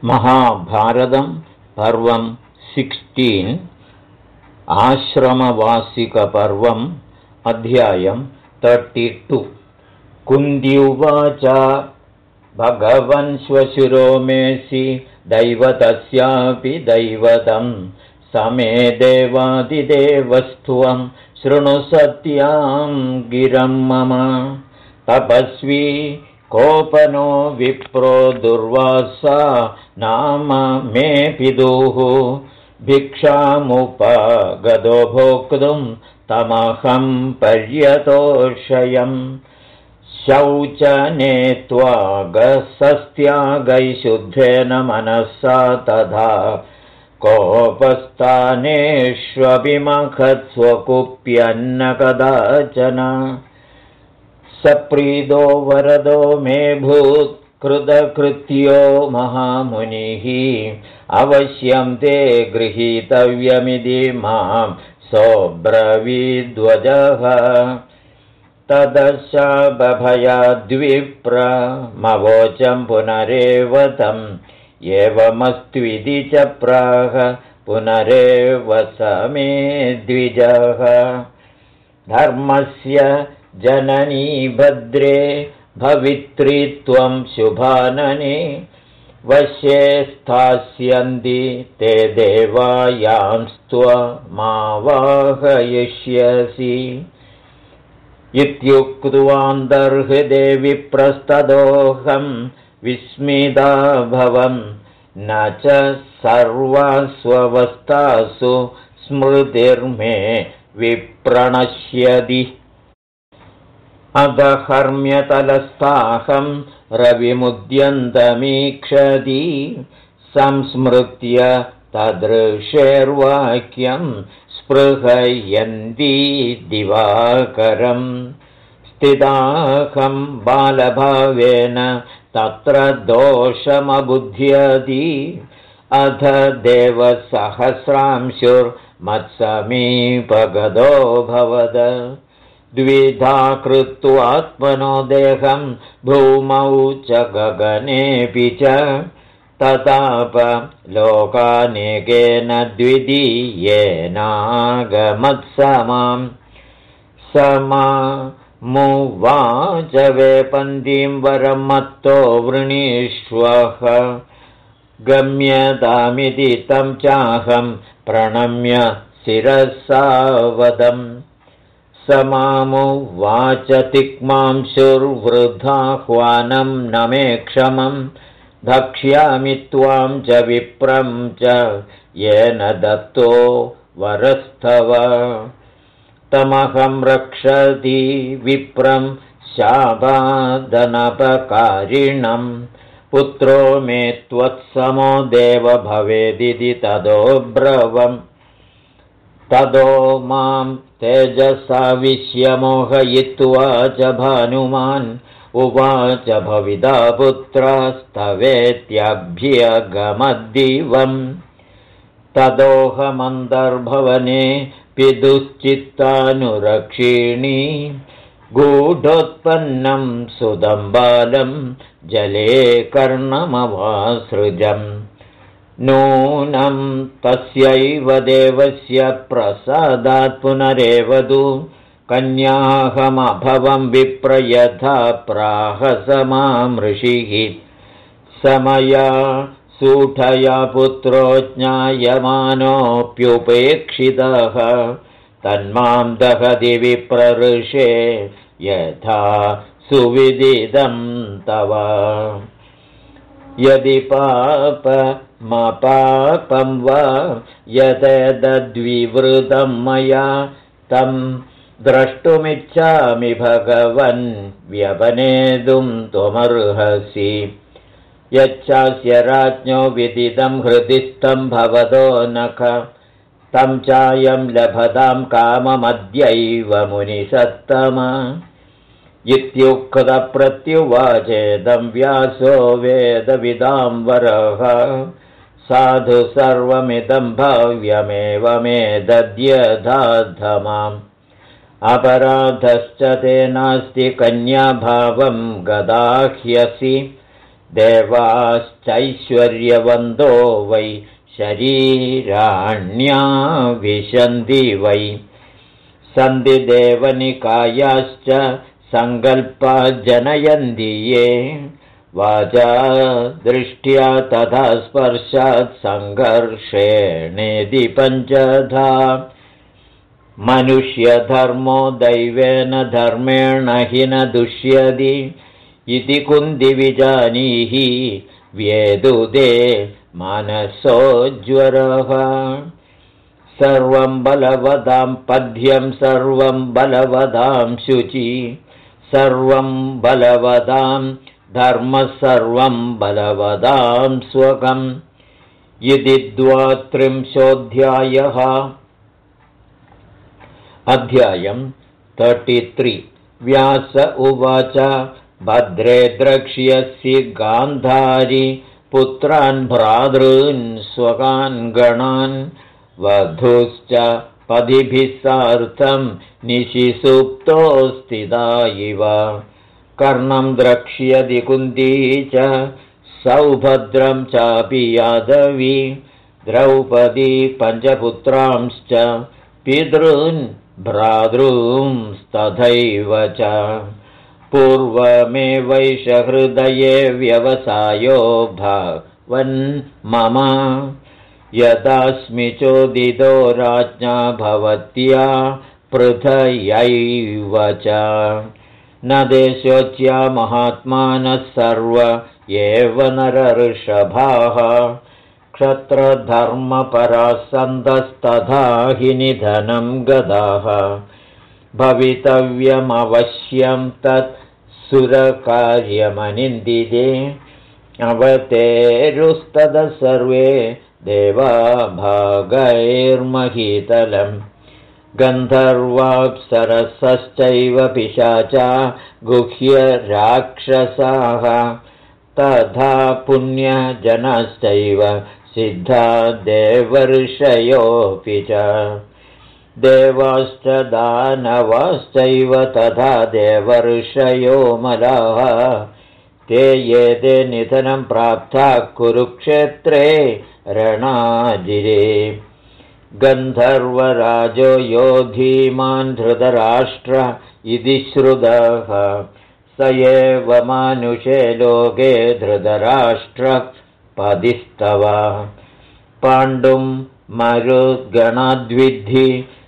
महाभारतं पर्वं 16 आश्रमवासिकपर्वम् अध्यायं 32 कुन्ती उवाच भगवन् श्वशुरो मेऽसि दैवतस्यापि दैवतं समे देवादिदेवस्त्वं शृणु सत्यां गिरं मम तपस्वी कोपनो विप्रो दुर्वासा नाम मे पितुः भिक्षामुपगतो भोक्तुं तमहं पर्यतोषयम् शौचने त्वागसस्त्यागैशुद्धेन मनसा तथा कोपस्थानेष्वपि महत्स्वकुप्यन्न कदाचन सप्रीदो वरदो मे भूत् कृतकृत्यो महामुनिः अवश्यं ते गृहीतव्यमिति मां सोऽब्रवीद्वजः तदशाबभयाद्विप्रमवोचं पुनरेव तम् एवमस्त्विति च प्राह पुनरेव स मे द्विजः धर्मस्य जननी भद्रे भवित्री त्वं शुभानने वश्ये स्थास्यन्ति ते देवायांस्त्वमावाहयिष्यसि इत्युक्त्वान्तर्हृदे विप्रस्तदोऽहं विस्मिताभवं न च सर्वास्वस्थासु स्मृतिर्मे विप्रणश्यति अदहर्म्यतलस्थाहं रविमुद्यन्तमीक्षति संस्मृत्य तदृशेर्वाक्यं स्पृहयन्ती दिवाकरं स्थिताहं बालभावेन तत्र दोषमबुध्यति अथ देवसहस्रांशुर्मत्समीपगतो भवद द्विधा कृत्वात्मनो देहं भूमौ च गगनेऽपि च तताप लोकानेकेन द्वितीयेनागमत्समां समामुवाच वेपन्तीं वरं मत्तो वृणीष्वः गम्यतामिति तं चाहं प्रणम्य शिरसा वदम् समामुवाच तिक्मांशुर्वृद्धाह्वानं न मे क्षमं धक्ष्यामि त्वां च विप्रं च येन दत्तो वरस्तव तमहं रक्षति विप्रं शापादनपकारिणं पुत्रो मे त्वत्समो देव भवेदिति तदोब्रवम् तदो मां तेजसा विश्यमोहयित्वा च भानुमान् उवाच भविता पुत्रस्तवेत्यभ्यगमद्दिवम् तदोऽहमन्तर्भवने पितुश्चित्तानुरक्षिणी गूढोत्पन्नं सुदं बालं जले कर्णमवासृजम् नूनं तस्यैव देवस्य प्रसादात् पुनरेवदु कन्याहमभवं विप्रयथा प्राहसमां ऋषिः समया सूठया पुत्रो ज्ञायमानोऽप्युपेक्षितः तन्मां दहति विप्रऋषे यथा सुविदितं तव यदि पापमपापं वा यदेतद्विवृतं मया तं द्रष्टुमिच्छामि भगवन् व्यपनेतुं त्वमर्हसि यच्चास्य राज्ञो विदितं हृदिस्थं भवतो नख तं चायं लभतां काममद्यैव मुनिसत्तम इत्युक्तप्रत्युवाचेदं व्यासो वेदविदां वरः साधु सर्वमिदं भाव्यमेव मे दद्यधाधमाम् अपराधश्च ते नास्ति कन्याभावं गदाह्यसि देवाश्चैश्वर्यवन्तो वै शरीराण्या विशन्ति वै सन्ति देवनिकायाश्च सङ्कल्पा जनयन्ति ये वाचा दृष्ट्या तथा स्पर्शात् सङ्घर्षेणेति पञ्चधा मनुष्यधर्मो दैवेन धर्मेण हि न दुष्यति इति कुन्ति विजानीहि व्येदुदे मानसोज्वरः सर्वं बलवदां पद्यं सर्वं बलवदां शुचि सर्वं बलवदां धर्मः सर्वं बलवदां स्वकम् इति 32 अध्यायम् 33 व्यास उवाच भद्रे द्रक्ष्यसि गान्धारी पुत्रान् भ्रातॄन् स्वकान् गणान् वधूश्च पदिभिः सार्धं निशिसुप्तो स्थिता इव कर्णं द्रक्ष्यति कुन्ती च सौभद्रं चापि यादवी द्रौपदी पञ्चपुत्रांश्च पितॄन् भ्रातॄंस्तथैव च पूर्वमेवैष हृदये व्यवसायो भवन्मम यदास्मि चोदितो राज्ञा भवत्या पृथयैव च न देशोच्या महात्मानः सर्व एव नरऋषभाः क्षत्रधर्मपराः सन्तस्तथा हि निधनं गदाः भवितव्यमवश्यं तत् सुरकार्यमनिन्दिते अवतेरुस्ततः सर्वे देवा भागैर्महीतलम् गन्धर्वाप्सरसश्चैव पिशाचा गुह्यराक्षसाः तथा पुण्यजनाश्चैव सिद्धा देवर्षयोऽपि च देवाश्च दानवाश्चैव तथा देवर्षयो मलाः ते एते निधनं प्राप्ता कुरुक्षेत्रे रणाजिरे गन्धर्वराजो योधीमान् धृतराष्ट्र इति श्रुतः स एव मानुषे लोके धृतराष्ट्रपदिस्तव पाण्डुं मरुद्गणाद्विद्धि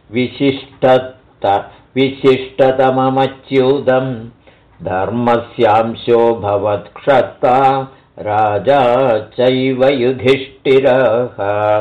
विशिष्टतममच्युतं धर्मस्यांशो भवत्क्षत्ता राजा चैव युधिष्ठिरः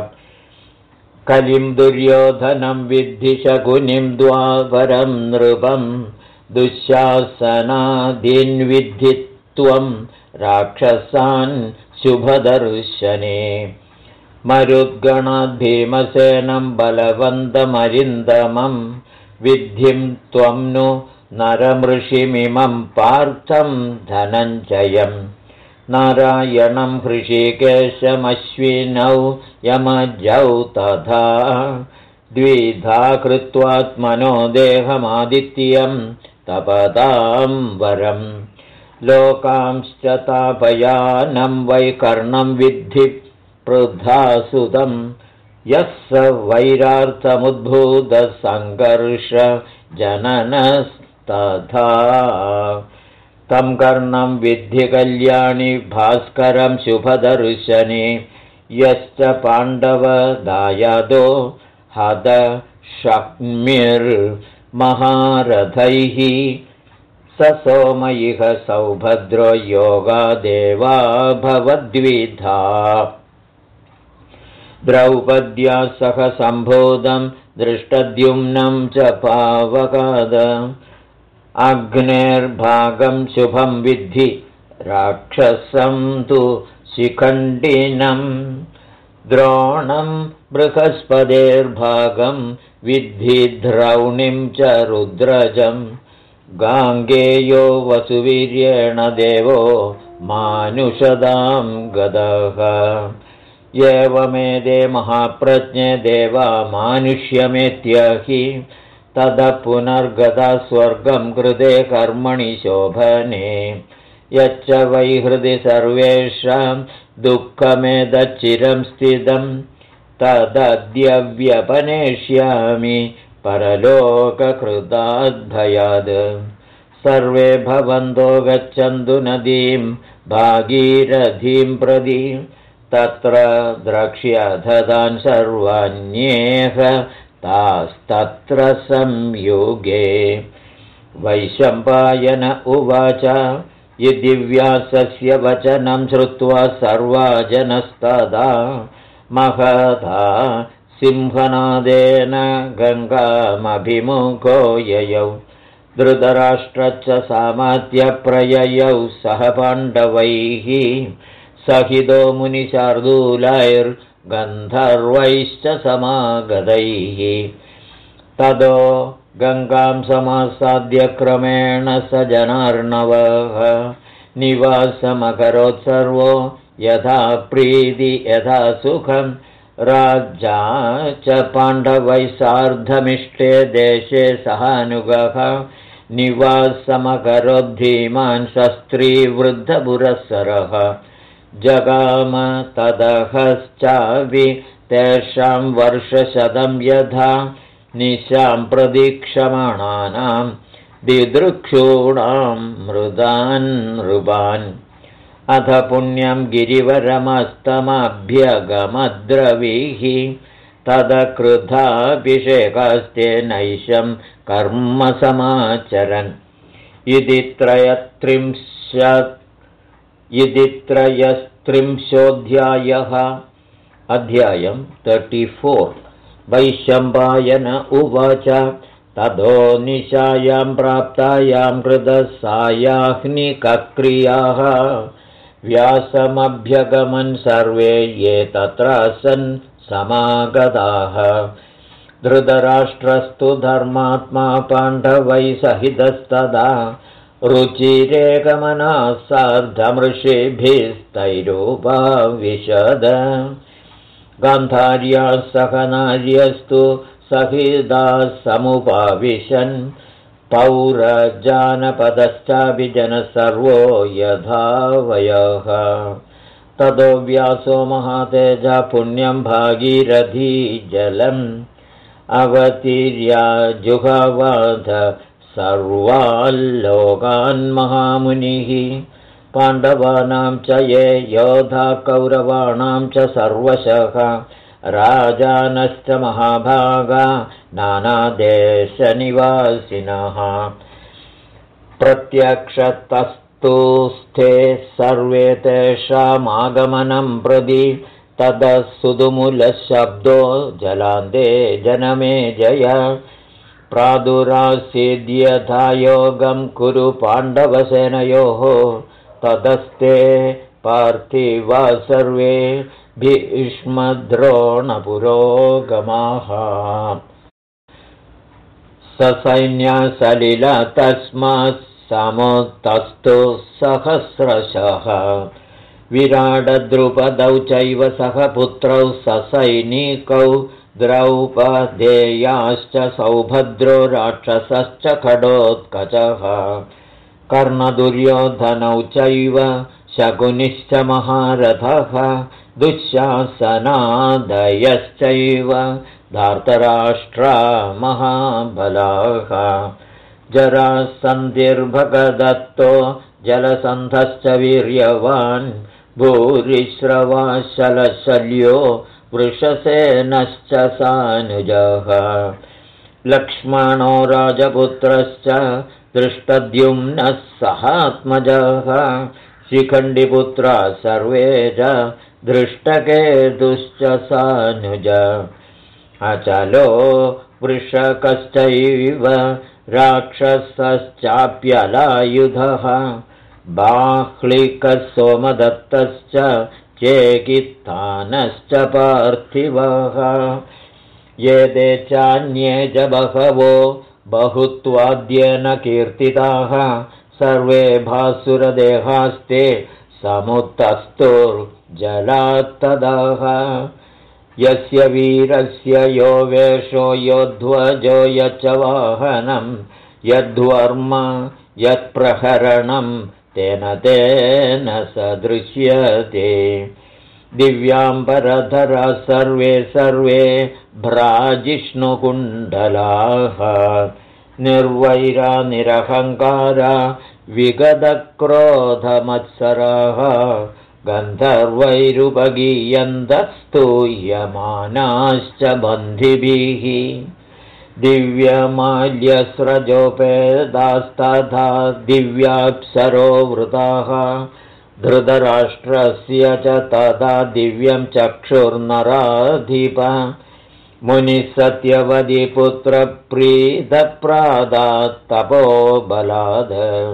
कलिं दुर्योधनं विद्धि शकुनिं द्वापरं नृपं दुःशासनादीन् विद्धि त्वं राक्षसान् शुभदर्शने मरुद्गणाद् भीमसेनं बलवन्तमरिन्दमं विद्धिं त्वं नु नरमृषिमिमं पार्थं धनञ्जयम् नारायणं हृषीकेशमश्विनौ यमजौ तथा द्विधा कृत्वात्मनो देहमादित्यं तपतां वरम् लोकांश्च तापयानं वै कर्णं विद्धि पृथासुतं यः स वैरार्थमुद्भूतसङ्घर्ष जननस्तथा तं कर्णं विद्धि कल्याणि भास्करं शुभदर्शने यश्च पाण्डवदायादो हद शक्मिर्महारथैः स सोम इह सौभद्रो योगादेवा भवद्विधा द्रौपद्या सह सम्बोधं दृष्टद्युम्नं च पावकाद अग्नेर्भागं शुभं विद्धि राक्षसं तु शिखण्डिनं द्रोणं बृहस्पतेर्भागं विद्धि द्रौणिं च रुद्रजं गाङ्गेयो वसुवीर्येण देवो मानुषदां गदः एवमेते महाप्रज्ञे देवा मानुष्यमेत्य हि ततः पुनर्गता स्वर्गं कृते कर्मणि शोभने यच्च वै हृदि सर्वेषां दुःखमेतच्चिरं स्थितं तदद्य व्यपनेष्यामि परलोककृताद्भयाद् सर्वे भवन्तो गच्छन्तु नदीं भागीरथीं प्रति तत्र द्रक्ष्यथतान् सर्वाण्येह तास्तत्र संयुगे वैशम्पायन उवाच यदि व्यासस्य वचनं श्रुत्वा सर्वा जनस्तदा महता सिंहनादेन गङ्गामभिमुखो ययौ धृतराष्ट्रश्च सामात्यप्रययौ सह पाण्डवैः सहितो मुनिशार्दूलैर्गन्धर्वैश्च समागतैः ततो गङ्गां समासाद्य क्रमेण स जनार्णवः निवासमकरोत्सर्वो यथा प्रीति यथा सुखं राज्ञा च पाण्डवैः सार्धमिष्टे देशे सहानुगः निवासमकरोद्धीमान् शस्त्रीवृद्धपुरःसरः जगाम तदहश्चापि तेषां वर्षशतं यथा निशां प्रदीक्षमाणानां दिदृक्षूणां मृदान् नृपान् अथ पुण्यं गिरिवरमस्तमभ्यगमद्रवीः तदकृताभिषेकास्ते नैशं कर्म समाचरन् इति त्रयस्त्रिंशोऽध्यायः अध्यायं 34 वैशम्पायन उवाच ततो निशायां प्राप्तायां कृतसायाह्निकक्रियाः व्यासमभ्यगमन् सर्वे ये तत्र सन् समागताः धृतराष्ट्रस्तु धर्मात्मा पाण्डवैः सहितस्तदा रुचिरेगमनः सार्धमृषिभिस्तैरूपाविशद गान्धार्याः सह नार्यस्तु सहिताः समुपाविशन् पौरजानपदश्चाभिजनः सर्वो यथा वयः ततो व्यासो महातेजः पुण्यं भागीरथी जलम् अवतीर्य जुहवाथ सर्वाल्लोकान् महामुनिः पाण्डवानां च ये योधा कौरवाणां च सर्वशः राजानश्च महाभागा नानादेशनिवासिनः प्रत्यक्षतस्तुस्थे सर्वे तेषामागमनं प्रति ततः सुदुमूलशब्दो जलान्ते जनमे जय प्रादुरासीद्यथा योगं कुरु पाण्डवसेनयोः ततस्ते पार्थिवा सर्वे भीष्मद्रोणपुरोगमाः ससैन्या सलिला तस्मात् समुत्तस्तु सहस्रशः विराडद्रुपदौ चैव सह पुत्रौ ससैनिकौ द्रौपदेयाश्च सौभद्रो राक्षसश्च खडोत्कचः कर्णदुर्योधनौ चैव शकुनिश्च महारथः दुःशासनादयश्चैव धार्तराष्ट्रा महाबलाः जरासन्धिर्भगदत्तो जलसन्धश्च वीर्यवान् भूरिश्रवाशलशल्यो वृषसेनश्च सानुजः लक्ष्मणो राजपुत्रश्च दृष्टद्युम्नः सहात्मजः शिखण्डिपुत्रा सर्वे च दृष्टकेतुश्च सानुज अचलो वृषकश्चैव राक्षसश्चाप्यलायुधः बाह्लिकः सोमदत्तश्च चेकित्तानश्च पार्थिवः ये ते चान्ये च बहवो बहुत्वाद्येन कीर्तिताः सर्वे भासुरदेहास्ते समुत्तस्तुर्जलात्तदाः यस्य वीरस्य यो वेषो योध्वजो यच्च वाहनं यद्वर्म यत्प्रहरणं तेन सदृश्यते दिव्याम्बरधरा सर्वे भ्राजिष्णुकुण्डलाः निर्वैरा निरहङ्कारा विगतक्रोधमत्सराः गन्धर्वैरुपगीयन्तस्तूयमानाश्च बन्धिभिः दिव्यमाल्यस्रजोपेदास्तथा दिव्याप्सरो वृताः धृतराष्ट्रस्य च तदा दिव्यं चक्षुर्नराधिप मुनिः सत्यवती पुत्रप्रीतप्रादात् तपोबलाद्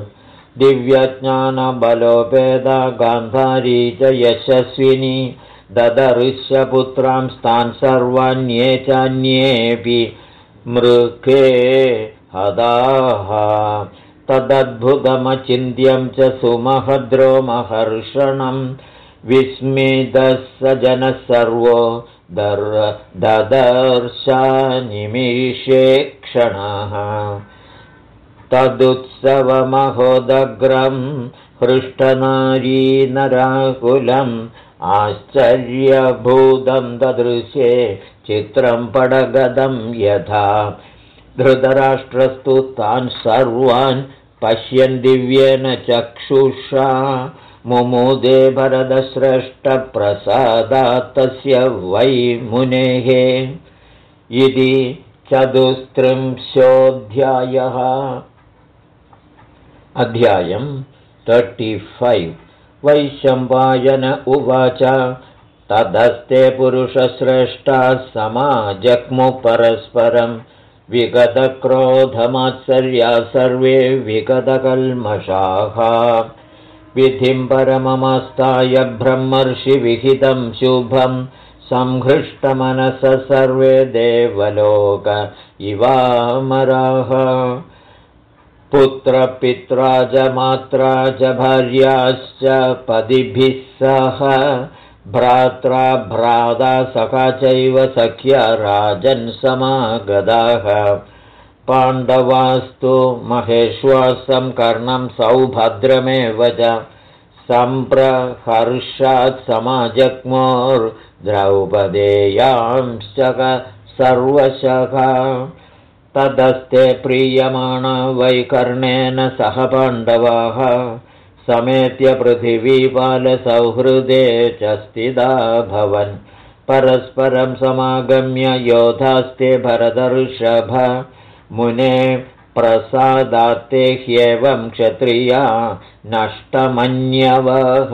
दिव्यज्ञानबलोपेदा गान्धारी च यशस्विनी ददर्श्य पुत्रांस्तान् सर्वान्ये चान्येऽपि मृगे हदाः तदद्भुतमचिन्त्यं च सुमहद्रो महर्षणं विस्मितः स जनः सर्वो ददर्शानिमिषे क्षणः तदुत्सवमहोदग्रं हृष्टनारीनराकुलम् आश्चर्यभूतं ददृशे चित्रं पडगदं यथा धृतराष्ट्रस्तु तान् सर्वान् पश्यन् दिव्येन चक्षुषा मुमुदे भरतश्रेष्ठप्रसादात् तस्य वै मुनेः इति 34 अध्यायं 35 वैशम्पायन उवाच तदस्ते पुरुषश्रेष्ठाः समाजग्मुः परस्परं विगतक्रोधमात्सर्या सर्वे विगतकल्मषाः विधिं परममस्ताय ब्रह्मर्षिविहितं शुभं संहृष्टमनसः सर्वे देवलोक इवामराः पुत्रपित्रा च मात्रा च भार्याश्च पदिभिः सह भ्रात्रा भ्राता सखा चैव सख्या राजन् समागताः पाण्डवास्तु महेश्वासं कर्णं सौभद्रमेव च सम्प्रहर्षात् समाजग्मुर्द्रौपदेयांश्च सर्वशः तदस्ते प्रीयमाणा वैकर्णेन सह पाण्डवाः समेत्य पृथिवीपालसौहृदे च स्थिता भवन् परस्परं समागम्य योधास्ते भरतर्षभ मुने प्रसादात्ते ह्येवं क्षत्रिया नष्टमन्यवः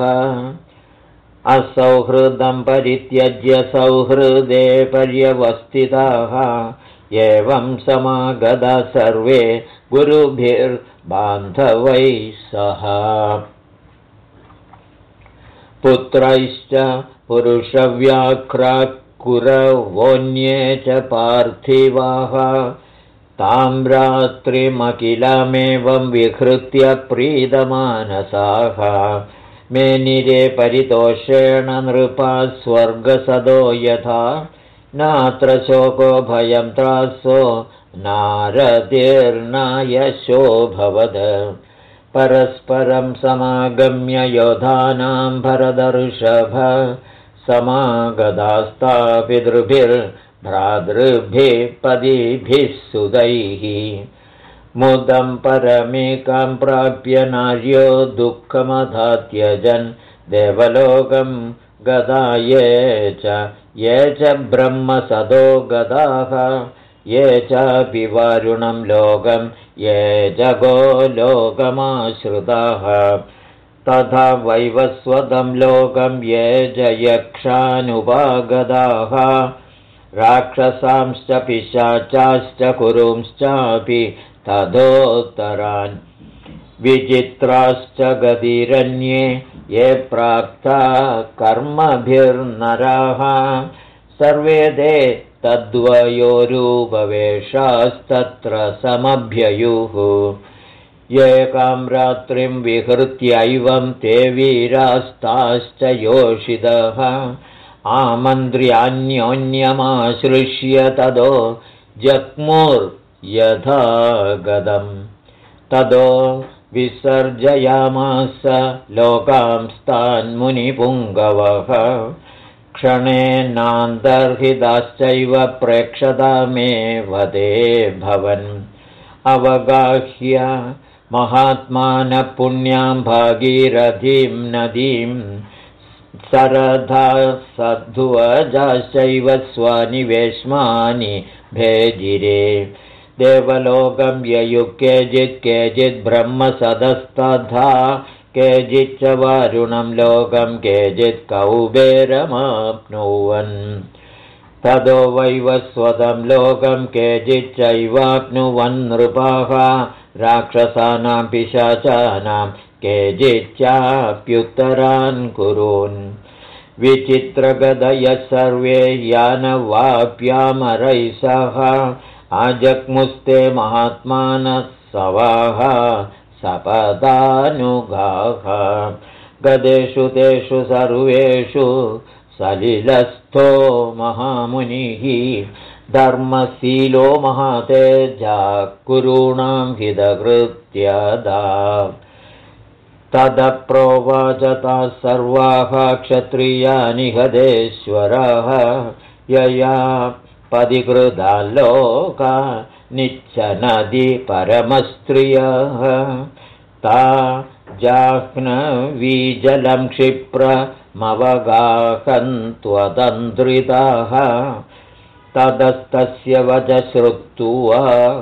असौहृदं परित्यज्य सौहृदे पर्यवस्थिताः एवं समागता सर्वे गुरुभिर्बान्धवैः सह पुत्रैश्च पुरुषव्याघ्राः कुरवोऽन्ये च पार्थिवाः ताम्रात्रिमखिलमेवं विहृत्य प्रीतमानसाः मेनिरे परितोषेण नृपाः स्वर्गसदो यथा नात्र शोको भयं त्रासो नारतिर्नायशो भवद परस्परं समागम्य योधानां भरतर्षभ समागतास्ता पितृभिर्भ्रातृभिः पदिभिः सुतैः मुदं परमेकां प्राप्य नार्यो दुःखमधात्यजन् देवलोकं गता ये च ब्रह्मसदो गताः ये चापि वारुणं लोकं ये जगोलोकमाश्रिताः तथा वैवस्वतं लोकं ये च यक्षानुपागताः राक्षसांश्च पिशाचाश्च कुरुंश्चापि तथोत्तरान् विचित्राश्च गतिरन्ये ये प्राक्ता कर्मभिर्नराः सर्वे ते तद्वयोरूपवेशास्तत्र समभ्ययुः एकां रात्रिं विहृत्यैवं ते वीरास्ताश्च योषितः आमन्त्र्यान्योन्यमाश्लिष्य तदो जग्मुर्यथा गदम् तदो विसर्जयामास लोकांस्तान्मुनिपुङ्गवः क्षणेनान्तर्हिताश्चैव प्रेक्षतामेव ते भवन् अवगाह्य महात्मानः पुण्यां भागीरथीं नदीं सरधा सद्ध्वजाश्चैव स्वनिवेश्मानि भेजिरे देवलोकं ययुः केचित् ब्रह्मसदस्तथा केचिच्च वारुणं लोकं केचित् कौबेरमाप्नुवन् ततो वैवस्वतं लोकं केचिच्चैवाप्नुवन् नृपाः राक्षसानां पिशाचानां केचिच्चाप्युत्तरान् कुरून् विचित्रगदयः सर्वे यानवाप्यामरैः सह आजग्मुस्ते महात्मानः सवाः सपदानुगाः गदेषु तेषु सर्वेषु सलिलस्थो महामुनिः धर्मशीलो महातेजा कुरूणां हितकृत्यदा तदप्रोवाच ताः सर्वाः क्षत्रियानि हदेश्वराः यया पदिकृता लोका निच्चनदि परमस्त्रियः ता जाह्नवीजलं क्षिप्रमवगाहन्त्वतन्त्रिताः ततस्तस्य वच श्रुत्वा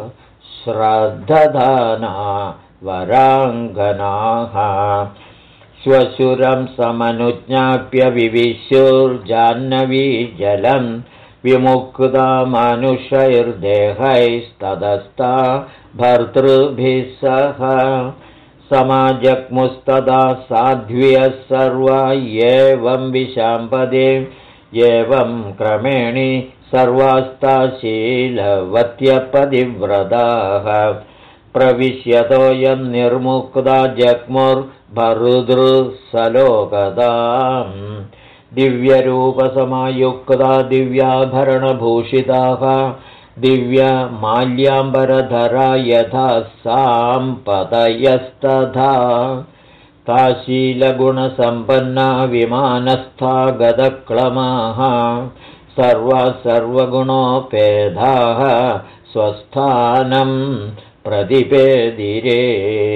श्रद्धधाना वराङ्गनाः श्वशुरं समनुज्ञाप्य विविशुर्जाह्नवीजलं विमुक्ता मनुष्यैर्देहैस्तदस्ता भर्तृभिः सह समाजग्मुस्तदा साध्व्यः सर्वा एवं विशाम्पदे एवं क्रमेणि सर्वास्ता शीलवत्यपतिव्रताः प्रविश्यतोऽयं निर्मुक्ता जग्मुर्भरुदृसलोकताम् दिव्यरूपसमायुक्ता दिव्याभरणभूषिताः दिव्यमाल्याम्बरधरा यथा साम्पतयस्तथा ताशीलगुणसम्पन्ना विमानस्था गदक्लमाः सर्वाः सर्वगुणोपेदाः स्वस्थानं प्रतिपेदिरे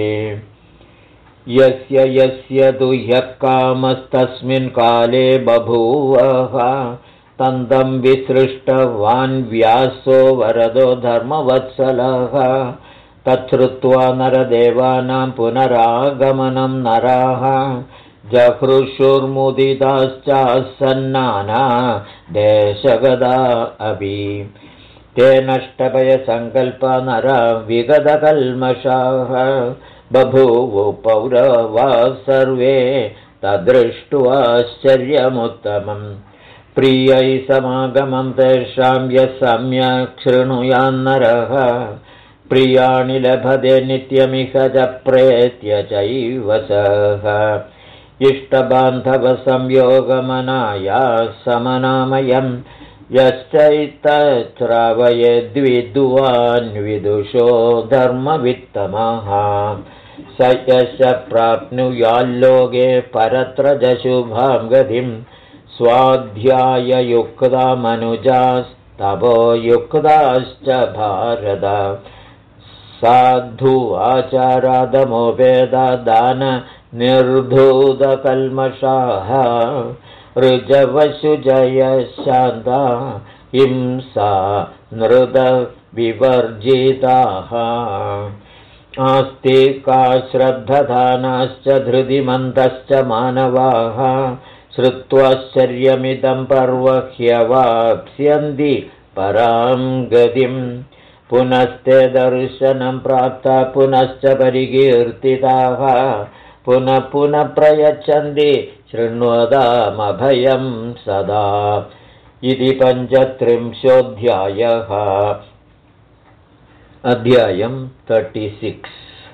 यस्य तु ह्यः कामस्तस्मिन् काले बभूवः तन्तं विसृष्टवान् व्यासो वरदो धर्मवत्सलः तच्छ्रुत्वा नरदेवानां पुनरागमनं नराः जहृषुर्मुदिताश्चासन्नाना देशगदा अपि ते नष्टभयसङ्कल्पा नरा विगतकल्मषाः बभूवु पौरवाः सर्वे तदृष्ट्वाश्चर्यमुत्तमम् प्रियै समागमं तेषां यः सम्यक् शृणुयान्नरः प्रियाणि लभते नित्यमिह च प्रेत्य चैव सः इष्टबान्धवसंयोगमनाया समनामयम् यश्चैतच्छ्रावयेद्विद्वान् विदुषो धर्मवित्तमः स यश प्राप्नुयाल्लोके परत्र शुभां गतिं स्वाध्याययुक्ता मनुजास्तपोयुक्ताश्च भारत साधु आचारादमोपेदा दान निर्धूतकल्मषाः ऋजवशुजय शान्ता हिंसा नृतविवर्जिताः आस्तिका श्रद्धधानाश्च धृतिमन्तश्च मानवाः श्रुत्वाश्चर्यमिदं पर्व ह्यवाप्स्यन्ति परां गतिं पुनस्ते दर्शनं प्राप्ता पुनश्च परिकीर्तिताः पुनः पुनः प्रयच्छन्ति शृण्वतामभयं सदा इति 35 अध्यायं 36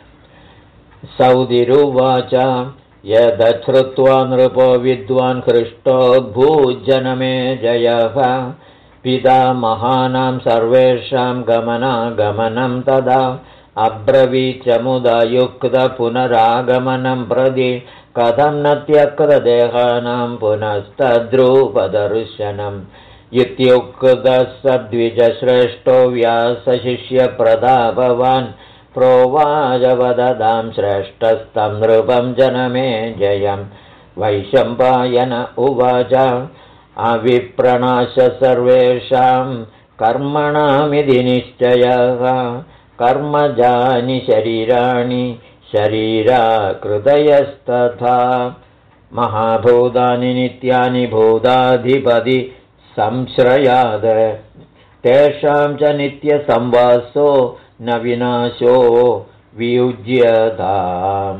सौदिरुवाच यदश्रुत्वा नृपो विद्वान् हृष्टो भूजनमे जयः पितामहानां सर्वेषां गमनागमनं तदा अब्रवीचमुदयुक्तपुनरागमनं प्रति कथं न त्यक्तदेहानां पुनस्तद्रूपदर्शनम् इत्युक्तः सद्विजश्रेष्ठो व्यासशिष्यप्रतापवान् प्रोवाचवदतां श्रेष्ठस्तं नृपं जनमे जयम् वैशम्पायन उवाच अविप्रणाश सर्वेषां कर्मणामिति निश्चयः कर्मजानि शरीराणि शरीराकृतयस्तथा महाभूतानि नित्यानि भूताधिपति संश्रयाद तेषां च नित्यसंवासो न विनाशो वियुज्यताम्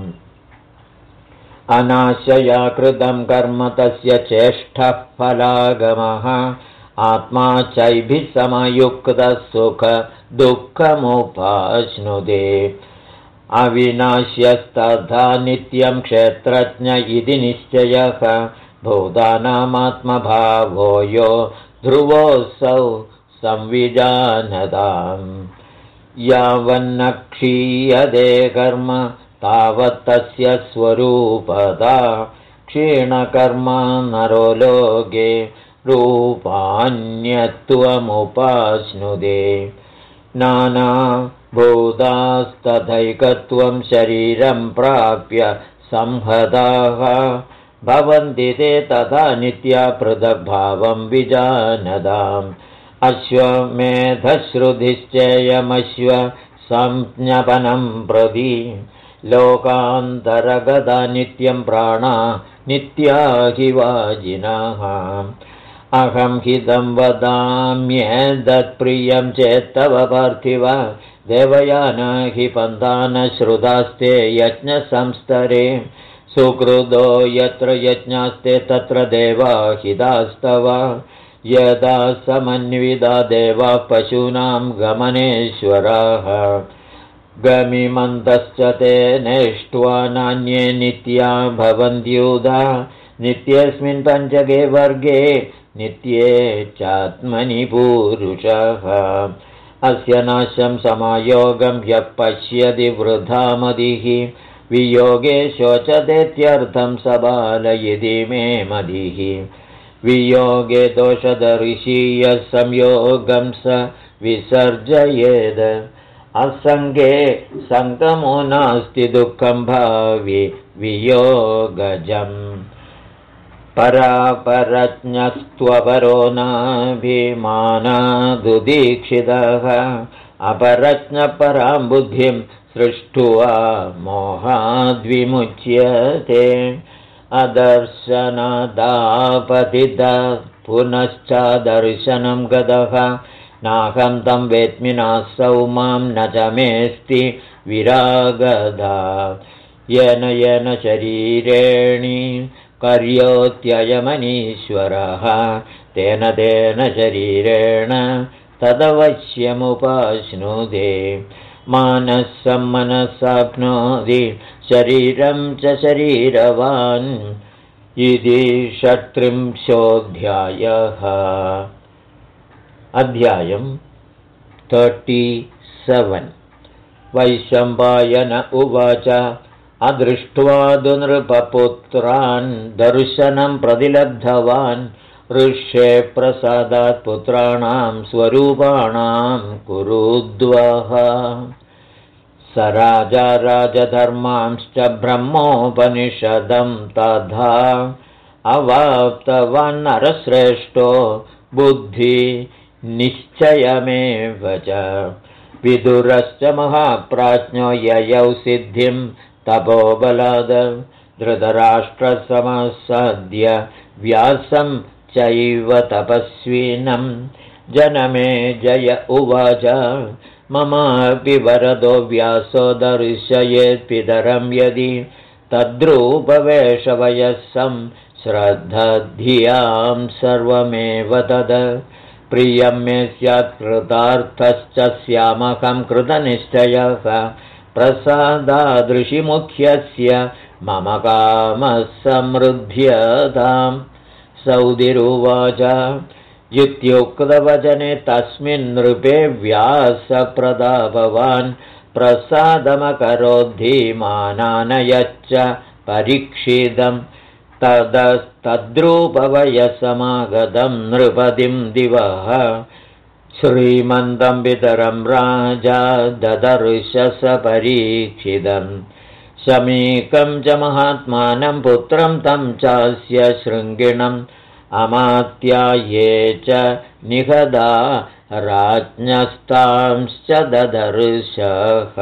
अनाशया कृतं कर्म तस्य चेष्टः फलागमः आत्मा चैभिः समयुक्तः सुख दुःखमुपाश्नुते अविनाश्यस्तथा नित्यं क्षेत्रज्ञ इति निश्चयः भूतानामात्मभावो यो ध्रुवोऽसौ संविजानताम् यावन्न क्षीयते कर्म तावत्तस्य स्वरूपता क्षीणकर्मा नरो लोके रूपान्यत्वमुपाश्नुते नानाभूतास्तथैकत्वं शरीरं प्राप्य संहताः भवन्ति ते तथा नित्या पृथग्भावं विजानताम् अश्वमेधश्रुतिश्चेयमश्व संज्ञपनं प्रति लोकान्तरगता नित्यं प्राणा नित्या हि वाजिनः अहं हितं वदाम्येतत्प्रियं चेत्तव पार्थिव देवयाना हि पन्थान श्रुतास्ते यज्ञसंस्तरे सुकृतो यत्र यज्ञास्ते तत्र देवा हितास्तव यदा समन्विता देवा पशूनां गमनेश्वराः गमिमन्तश्च ते नेष्ट्वा नान्ये नित्या भवन्त्युदा नित्येऽस्मिन् पञ्चके वर्गे नित्ये चात्मनि पुरुषः अस्य नाशं समायोगं यः पश्यति वृथा मतिः वियोगे शोचतेत्यर्थं सबालयति मे मतिः वियोगे दोषदर्शीयः संयोगं स विसर्जयेत् असङ्गे सङ्गमो नास्ति दुःखं भावि वियोगजम् परापरज्ञस्त्वपरो नाभिमानादुदीक्षितः अपरज्ञपरां बुद्धिं सृष्ट्वा मोहाद्विमुच्यते अदर्शनदापतितः पुनश्चादर्शनं गतः नाहं तं वेत्मि नासौ मां न च मेऽस्ति विरागदा येन येन शरीरेणि कर्योत्ययमनीश्वरः तेन तेन शरीरेण तदवश्यमुपाश्नुते मानसं मनसाप्नोति शरीरं च शरीरवान् इति 36 अध्यायम् 37 वैशम्पायन उवाच अदृष्ट्वा तु नृपपुत्रान् दर्शनं प्रतिलब्धवान् ऋष्ये प्रसादात् पुत्राणां स्वरूपाणां कुरुद्वः स राजा राजधर्मांश्च ब्रह्मोपनिषदं तथा अवाप्तवान् नरश्रेष्ठो बुद्धि निश्चयमेव च विदुरश्च महाप्राज्ञो ययौ सिद्धिं तपोबलाद धृतराष्ट्रसमसद्य व्यासं चैव तपस्विनं जनमे जय उवाच ममापि वरदो व्यासो दर्शयेत्पितरं यदि तद्रूपवेषवयस्सं श्रद्धधियां सर्वमेव तद् प्रियं मे स्यात् कृतार्थश्च स्यामहं कृतनिश्चयः प्रसादादृशिमुख्यस्य मम कामः समृद्ध्यताम् सौदिरुवाच इत्युक्तवचने तस्मिन् नृपे व्यासप्रतापवान् प्रसादमकरोद्धीमानानयच्च परीक्षितं तद्रूपवयसमागतं नृपतिं दिवः श्रीमन्तं पितरं राजा ददर्श स परीक्षितं शमीकं च महात्मानं पुत्रं तं चास्य शृङ्गिणम् अमात्याये च निहदा राज्ञस्तांश्च ददर्शः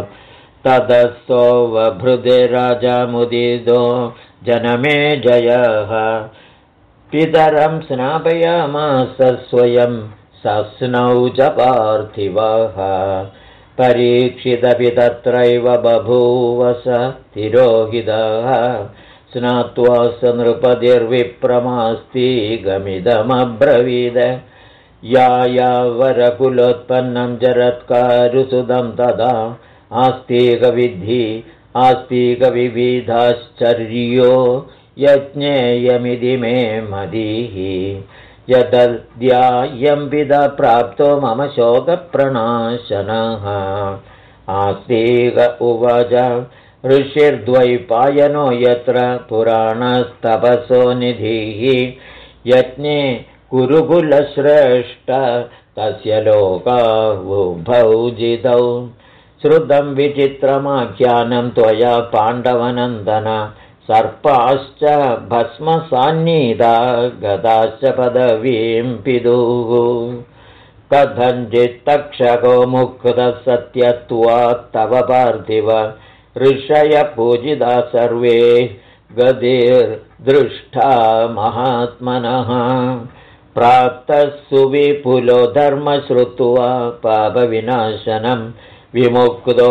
ततस्तोवभृदे राजा मुदितो जनमेजयः पितरं स्नापयामास स्वयं सस्नौ च पार्थिवः परीक्षितपि तत्रैव बभूवस तिरोहितः स्नात्वा स नृपतिर्विप्रमास्तिगमिदमब्रवीद यायावरकुलोत्पन्नं जरत्कारुसुदं तदा आस्तिकविविधाश्चर्यो यज्ञेयमिति मे मतिः यदद्यायं पिता प्राप्तो मम शोकप्रणाशनः आस्तिक उवाच ऋषिर्द्वैपायनो यत्र पुराणस्तपसो निधिः यज्ञे कुरुकुलश्रेष्ठ तस्य लोकावुभौ श्रुतं विचित्रमाख्यानं त्वया पाण्डवनन्दन सर्पाश्च भस्मसान्निधा गताश्च पदवीं पिदुः कथञ्चित्तक्षको मुक्तः सत्यत्वात् तव पार्थिव ऋषयः पूजिता सर्वे गतिर्दृष्टा महात्मनः प्राप्तः सुविपुलो धर्म श्रुत्वा पापविनाशनं विमुक्तो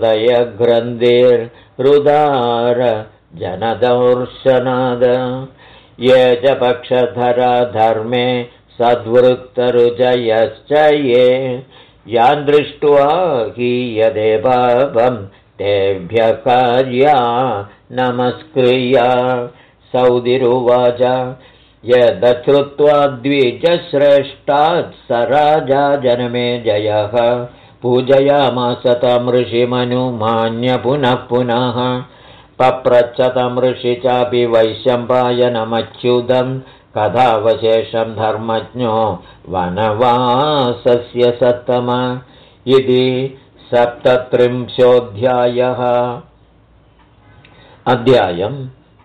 हृदयग्रन्थिर्हृदार जनदर्शनाद ये च पक्षधरा धर्मे सद्वृत्तरुजयश्च ये यान् दृष्ट्वा हीयते पापं तेभ्यः कार्या नमस्क्रिया सौदिरुवाच यदश्रुत्वा द्विजश्रेष्ठात् स राजा जनमेजयः पूजयामास तं ऋषिमनुमान्य पुनः पुनः पप्रच्छ तं ऋषि चापि वैशम्पायनमच्युतं कथावशेषं धर्मज्ञो वनवासस्य सत्तम इति 37 अध्यायं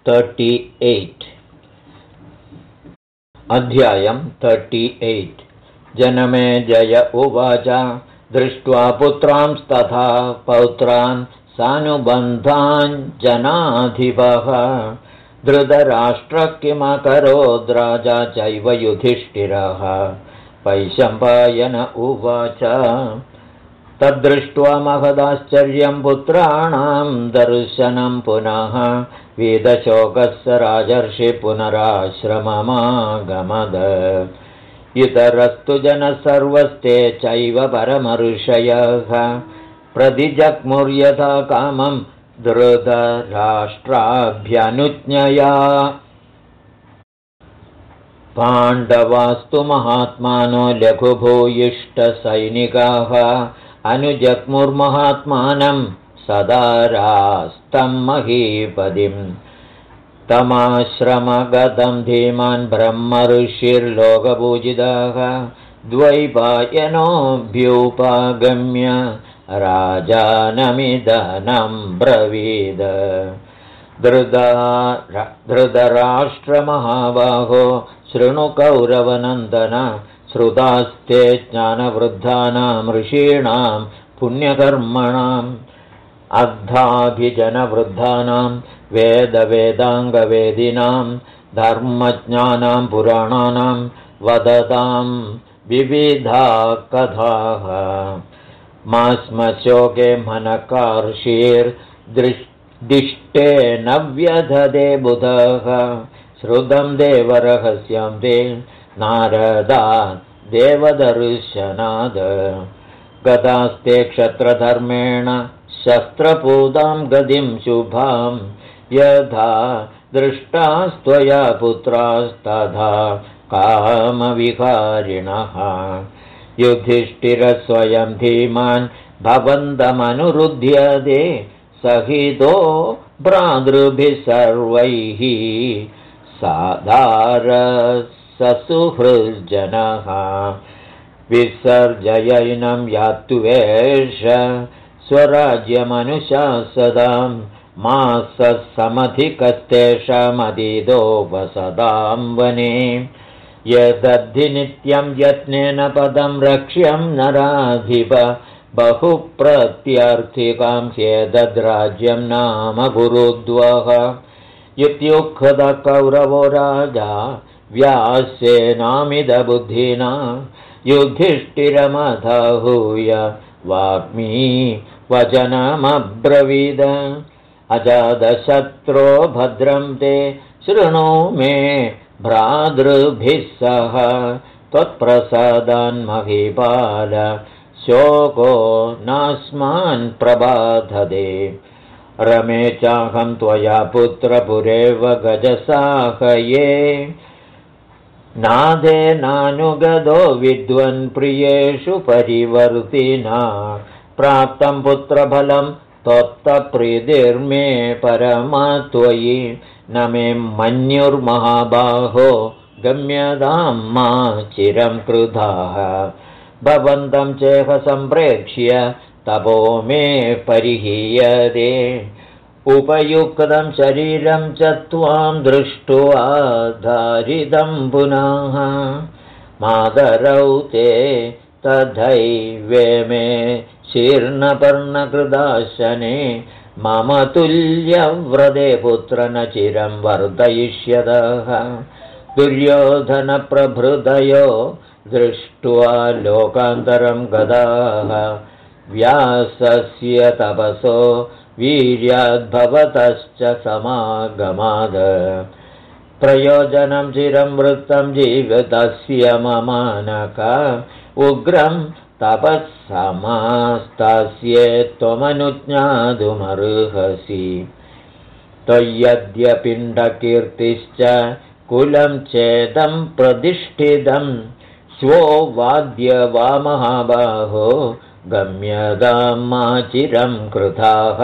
38 जनमेजय उवाच दृष्ट्वा पुत्रांस्तथा पौत्रान् सानुबन्धान् जनाधिपः धृतराष्ट्रः किमकरोद् राजा चैव युधिष्ठिरः वैशम्पायन उवाच तद्दृष्ट्वा महदाश्चर्यं पुत्राणां दर्शनं पुनः वेदशोकस्य राजर्षि पुनराश्रममागमद इतरस्तु जनः सर्वस्ते चैव परमऋषयः प्रतिजग्मुर्यथा कामं धृतराष्ट्राभ्यनुज्ञया पाण्डवास्तु महात्मानो लघुभूयिष्ठसैनिकाः अनुजग्मुर्महात्मानं सदारास्तं महीपतिं तमाश्रमगतं धीमान् ब्रह्मऋषिर्लोकपूजितः द्वैपायनोऽभ्युपागम्य राजानमिदनं ब्रवीद धृतराष्ट्रमहाबाहो शृणु कौरवनन्दन श्रुतास्ते ज्ञानवृद्धानां ऋषीणां पुण्यकर्मणाम् अद्धाभिजनवृद्धानां वेदवेदाङ्गवेदिनां धर्मज्ञानां पुराणानां वदतां विविधा कथाः मास्मशोके मनकार्षीर्दिष्टेन व्यधते बुधः श्रुतं देवरहस्यं ते नारदात् देवदर्शनाद गतास्ते क्षत्रधर्मेण शस्त्रपूतां गतिं शुभां यथा दृष्टास्त्वया पुत्रास्तथा कामविकारिणः युधिष्ठिरस्वयं धीमान् भवन्तमनुरुध्यते सहितो भ्रातृभिः सर्वैः साधारसुहृज्जनः विसर्जयैनं यात्वेष स्वराज्यमनुशासदां माससमधिकस्तेषामदिदो वसदां वने यदद्धि नित्यं यत्नेन पदं रक्ष्यं नराधिप बहुप्रत्यर्थिकां ह्येतद्राज्यं नाम गुरुद्वः इत्युक्तकौरवो राजा व्यासेनामिदबुद्धिना युधिष्ठिरमधाहूय वाग्मी वचनमब्रवीद अजातशत्रो भद्रं ते शृणु मे भ्रातृभिः सह त्वत्प्रसादान्महीपाल शोको नास्मान् प्रबाधते रमे चाहं त्वया पुत्रपुरेव गजसाहये नादेनानुगतो विद्वन् प्रियेषु परिवर्तिना प्राप्तं पुत्रफलं त्वत्तप्रीतिर्मे परमा त्वयि न मे मन्युर्महाबाहो गम्यतां मा चिरं कृधाः भवन्तं चेह सम्प्रेक्ष्य तपो मे परिहीयते उपयुक्तं शरीरं च त्वां दृष्ट्वा धारितं पुनः मातरौ ते तथैवे मे शीर्णपर्णकृदाशने मम तुल्यव्रते पुत्र न चिरं वर्धयिष्यतः दुर्योधनप्रभृतयो दृष्ट्वा लोकान्तरं गताः व्यासस्य तपसो वीर्याद्भवतश्च समागमाद प्रयोजनं चिरं वृत्तं जीवितस्य ममानक उग्रं तपःसमास्तस्य त्वमनुज्ञातुमर्हसि त्वय्यद्यपिण्डकीर्तिश्च कुलं चेदं प्रतिष्ठितं स्वो वाद्य वा महाबाहो गम्यतां मा चिरं कृताः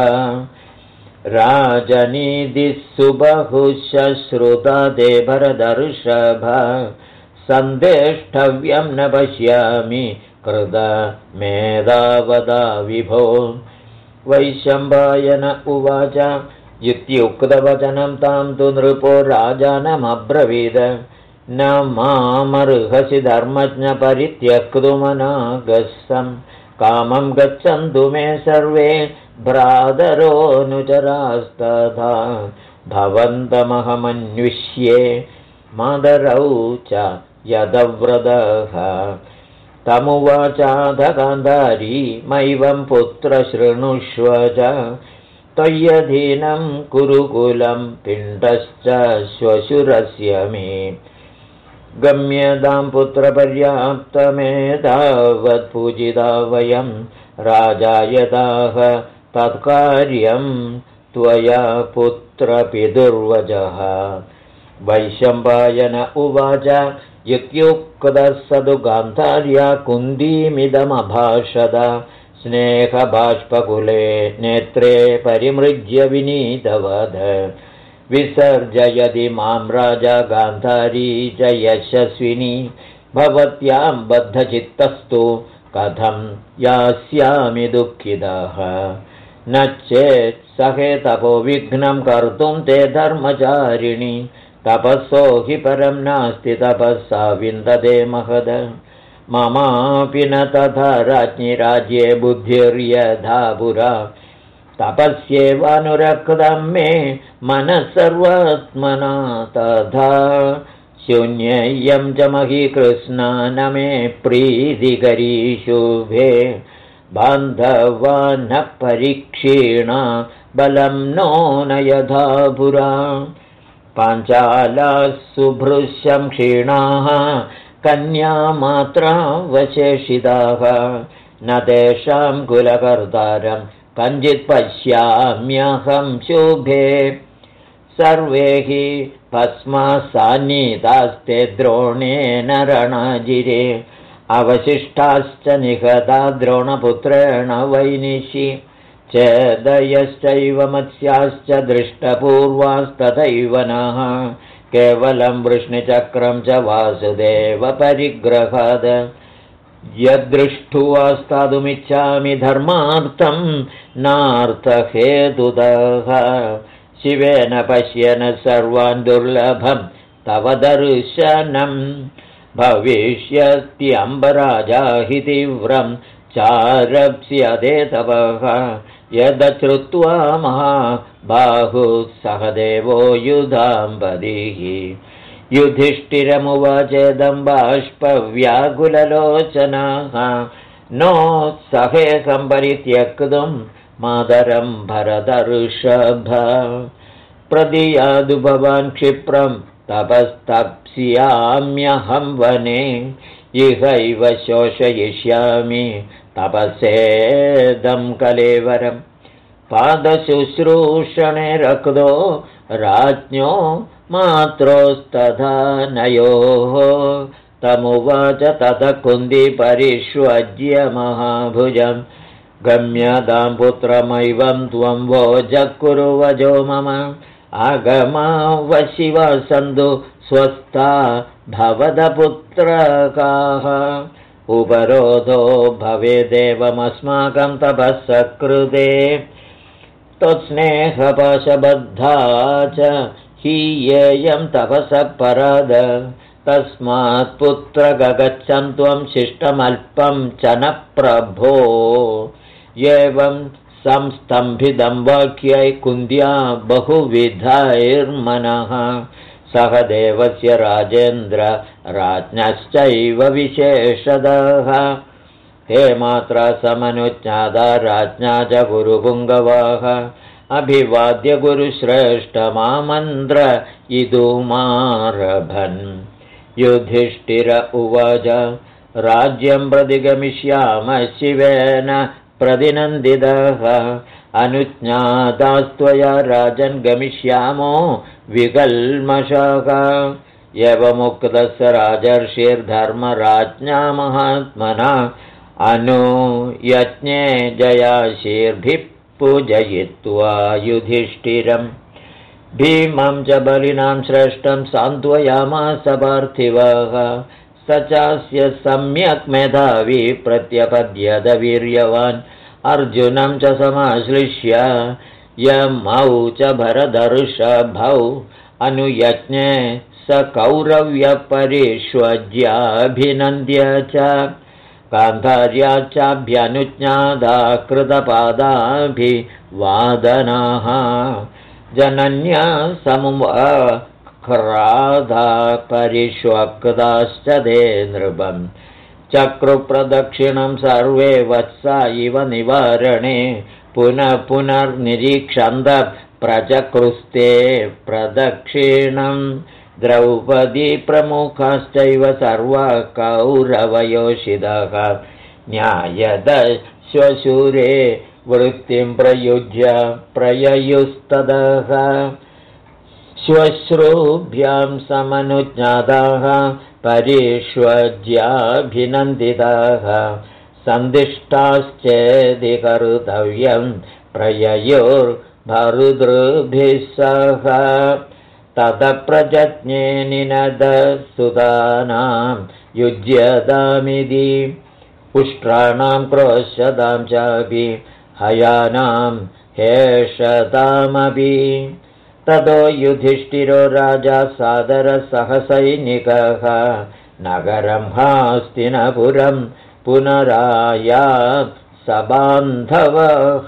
राजनीतिः सुबहुश्रुता ते भरतर्षभ सन्देष्टव्यं न पश्यामि कृतमेधावदा विभो वैशम्पायन उवाच इत्युक्तवचनं तां तु नृपो राजानमब्रवीद न मामर्हसि धर्मज्ञ परित्यक्तुमनागस्सं कामं गच्छन्तु मे सर्वे भ्रातरोऽनुचरास्तथा भवन्तमहमन्विष्ये मातरौ च यदव्रतः तमुवाचाधगान्धारी मैवं पुत्र शृणुष्व च त्वय्यधीनं कुरुकुलं पिण्डश्च श्वशुरस्य मे गम्यतां पुत्रपर्याप्तमेतावत्पूजिता वयं राजायताः तत्कार्यं त्वया पुत्रपितुर्वचः वैशम्पायन उवाच इत्युक्तः स तु गान्धार्या कुन्दीमिदमभाषत स्नेहबाष्पकुले नेत्रे परिमृज्य विनीतवद विसर्जयति मां राजा गान्धारी च यशस्विनी भवत्यां बद्धचित्तस्तु कथं यास्यामि दुःखितः न चेत् सहे तपो विघ्नं कर्तुं ते धर्मचारिणि तपसो हि परं नास्ति तपःसा विन्दते महद ममापि न तथा राज्ञि राज्ये बुद्धिर्यथा पुरा तपस्येवानुरक्तं मे मनः सर्वात्मना तथा शून्ययं च महीकृष्णा न मे प्रीतिकरी शुभे बान्धवा न परीक्षीणा बलं नो न यथा पुरा पाञ्चालाः सुभृशं क्षीणाः कन्यामात्रावशेषिताः न तेषां कुलकर्तारं कञ्चित् पश्याम्यहं शुभे सर्वे हि भस्मासान्नितास्ते द्रोणेन रणजिरे अवशिष्टाश्च निहता द्रोणपुत्रेण वैनिषि चेदयश्चैव मत्स्याश्च दृष्टपूर्वास्तथैव नः केवलं वृष्णिचक्रं च वासुदेव परिग्रहाद यद्दृष्टुवास्तादुमिच्छामि धर्मार्थं नार्थहेतुतः शिवेन पश्यन् सर्वान् दुर्लभं तव दर्शनं भविष्यत्यम्बराजा हि तीव्रं चारप्स्यते तपः यदश्रुत्वा महाबाहुः सहदेवो युधाम्बरिः युधिष्ठिरमुवाचेदं बाष्पव्याकुललोचनः नोत्सहेकं परित्यक्तुं मातरं भरतर्षभ प्रदीयादु भवान् क्षिप्रं तपस्तप्स्याम्यहं वने इहैव शोषयिष्यामि तपसेदं कलेवरं पादशुश्रूषणे रक्तो राज्ञो मात्रोस्तथा नयोः तमुवाच ततः कुन्ती परिष्वज्य महाभुजं गम्यतां पुत्रमैवं त्वं वोजः कुरु वजो मम आगमावशिवा सन्तु स्वस्था भवदपुत्रकाः उपरोधो भवेदेवमस्माकं तपःसकृते त्वत्स्नेहपाशबद्धा च हीयेयं तपसः पराद तस्मात् पुत्रगगच्छं त्वं शिष्टमल्पं च न प्रभो एवं संस्तम्भितं वाक्यै कुन्द्या बहुविधैर्मनः सहदेवस्य राजेन्द्र राज्ञश्चैव विशेषतः हे मात्रा समनुज्ञाता राज्ञा च गुरुपुङ्गवाः अभिवाद्य गुरुश्रेष्ठमामन्त्र इदुमारभन् युधिष्ठिर उवाच राज्यं प्रतिगमिष्यामः शिवेन प्रतिनन्दितः अनुज्ञातास्त्वया राजन् गमिष्यामो विकल्मषः एवमुक्तस्य राजर्षिर्धर्मराज्ञा महात्मना अनुयज्ञे जयाशीर्भिः पूजयित्वा युधिष्ठिरम् भीमं च बलिनां श्रेष्ठं सान्त्वयामास पार्थिवः स चास्य सम्यक् मेधावी प्रत्यपद्यत वीर्यवान् अर्जुनं च समाश्लिष्य यमौ च भरतर्षभौ अनुयज्ञे स कौरव्यपरिष्वज्याभिनन्द्य च गान्धार्या चाभ्यनुज्ञाता कृतपादाभिवादनाः जनन्या समुवाक्रादा परिष्वक्ताश्च ते नृपं चक्रुप्रदक्षिणं सर्वे वत्सा इव निवारणे पुनः पुनर्निरीक्षन्त प्रचक्रुस्ते प्रदक्षिणं द्रौपदी प्रमुखाश्चैव सर्वा कौरवयोषितः न्यायदश्वशूरे वृत्तिं प्रयुज्य प्रययुस्ततः श्वश्रूभ्यां समनुज्ञाताः परिष्वज्याभिनन्दिताः सन्दिष्टाश्चेदि कर्तव्यं प्रययोर्भरुदृभिः सह ततः प्रजज्ञे निनदसुतानां युज्यतामिति उष्ट्राणां क्रोशतां चापि हयानां हेषतामपि ततो युधिष्ठिरो राजा सादरसहसैनिकः नगरं हास्तिनपुरं पुनरायात् सबान्धवः।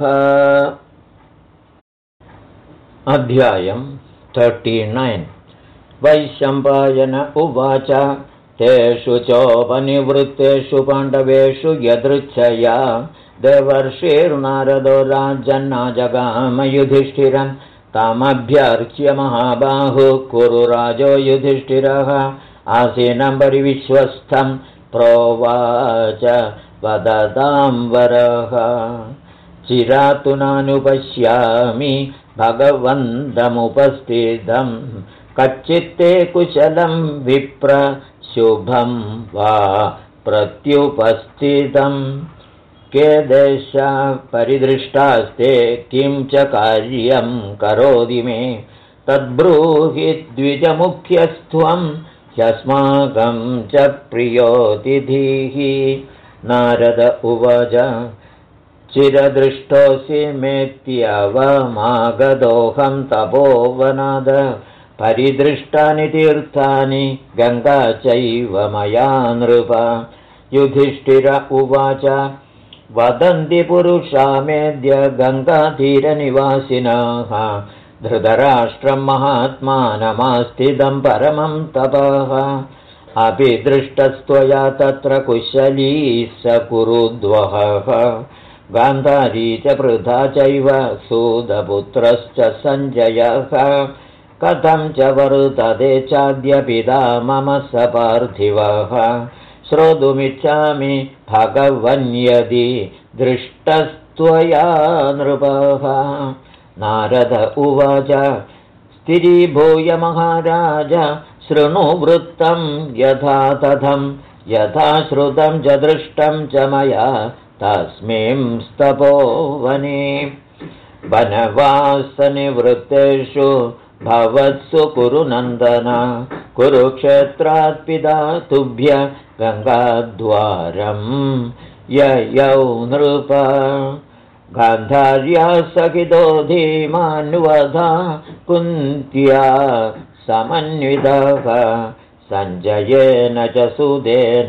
अध्यायं 39 वैशम्पायन उवाच तेषु चोपनिवृत्तेषु पाण्डवेषु यदृच्छया देवर्षिर्नारदो राजन्नाजगाम युधिष्ठिरं तामभ्यर्च्य महाबाहु कुरु राजो युधिष्ठिरः आसीनं परिविश्वस्थं प्रोवाच वदतां वरः चिरातु नानुपश्यामि भगवन्तमुपस्थितं कच्चित्ते कुशलं विप्र शुभं वा प्रत्युपस्थितम् के देशा परिदृष्टास्ते किं च कार्यं करोति मे तद्ब्रूहि द्विजमुख्यस्त्वं ह्यस्माकं च प्रियोतिथिः नारद उवाच चिरदृष्टोऽसि मेत्यवमागदोऽहं तपोवनाद परिदृष्टानि तीर्थानि गङ्गा चैव मया नृप युधिष्ठिर उवाच वदन्ति पुरुषा मेद्य गङ्गातीरनिवासिनः धृतराष्ट्रं महात्मानमास्थितं परमं तपः अपि दृष्टस्त्वया तत्र कुशली स कुरुद्वहः गान्धारी च पृथा चैव सूतपुत्रश्च सञ्जयः कथं च वर्तते चाद्य पिता मम स पार्थिवः श्रोतुमिच्छामि भगवन् यदि दृष्टस्त्वया नृपः नारद उवाच स्थिरीभूय महाराज शृणु वृत्तं यथा तथं यथा श्रुतं च दृष्टं च मया तस्मिंस्तपोवने वनवासनिवृत्तेषु भवत्सु कुरु नन्दन कुरुक्षेत्रात् पिता तुभ्य गङ्गाद्वारं ययौ नृप गान्धार्या सखितो धीमान्वधा कुन्त्या समन्वितः सञ्जयेन च सुदेन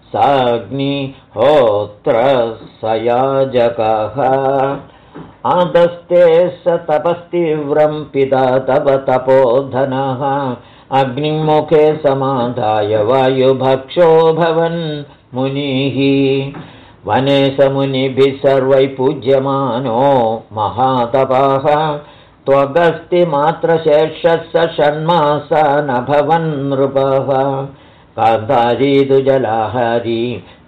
साग्निहोत्रसयाजकः आदस्ते स तपस्तीव्रं पिता तव तपोधनः अग्निमुखे समाधाय वायुभक्षो भवन् मुनिः वने समुनिभिः सर्वैः पूज्यमानो महातपः त्वगस्तिमात्रशेषः स षण्मासा न भवन् नृपः गान्धारी तु जलाहारी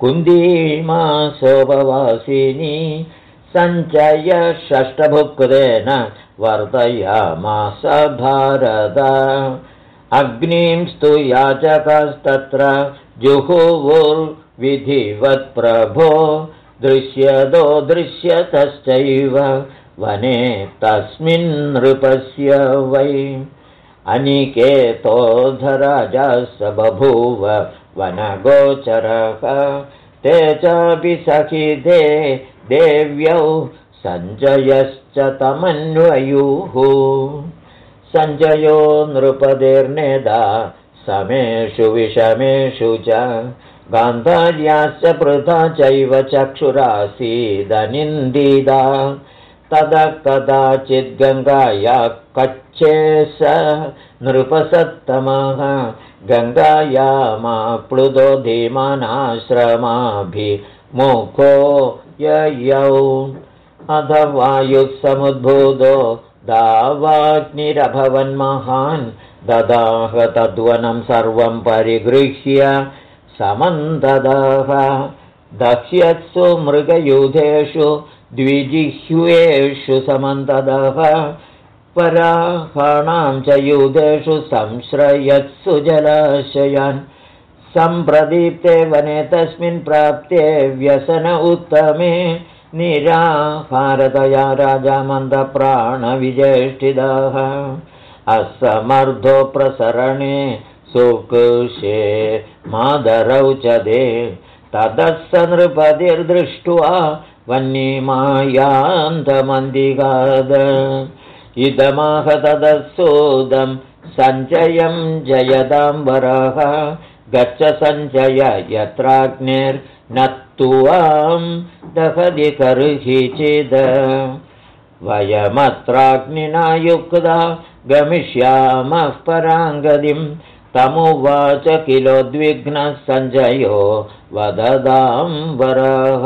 कुन्दीमासोपवासिनी सञ्चय षष्ठभुक्तेन वर्धयामास भारत अग्निंस्तु याचकस्तत्र जुहुवुर्विधिवत् प्रभो दृश्यतो दृश्यतश्चैव वने तस्मिन् नृपस्य वै अनिकेतोऽधराजा स बभूव वनगोचरः ते चापि सखिते देव्यौ सञ्जयश्च तमन्वयुः सञ्जयो नृपतेर्नेदा समेषु विषमेषु च गान्धार्याश्च पृथा चैव चक्षुरासीदनिन्दिता तदा कदाचित् गङ्गाया कच्छे स नृपसत्तमः गङ्गायामाप्लुतो धीमानाश्रमाभिमुखो ययौ अथ वायुः समुद्भूतो दावाग्निरभवन्महान् ददाह तद्वनं सर्वं परिगृह्य समन्ददाह दह्यत्सु मृगयूधेषु द्विजिह्वेषु समन्ददाह पराहाणां च यूधेषु संश्रयत्सु जलाशयान् सम्प्रदीप्ते वने तस्मिन् प्राप्ते व्यसन उत्तमे निराहारतया राजा मन्दप्राणविजेष्टितः असमर्थो प्रसरणे सुकृशे मादरौ च दे ततः स नृपतिर्दृष्ट्वा वह्निमायान्तमन्दिगाद इदमाह ततः सूदं सञ्जयं जयदाम्बरः गच्छ सञ्जय यत्राग्निर्न त्वां दहति कर्हि चेद वयमत्राग्निना युक्ता गमिष्यामः पराङ्गतिं तमुवाच किलोद्विग्नः सञ्जयो वददाम्बरः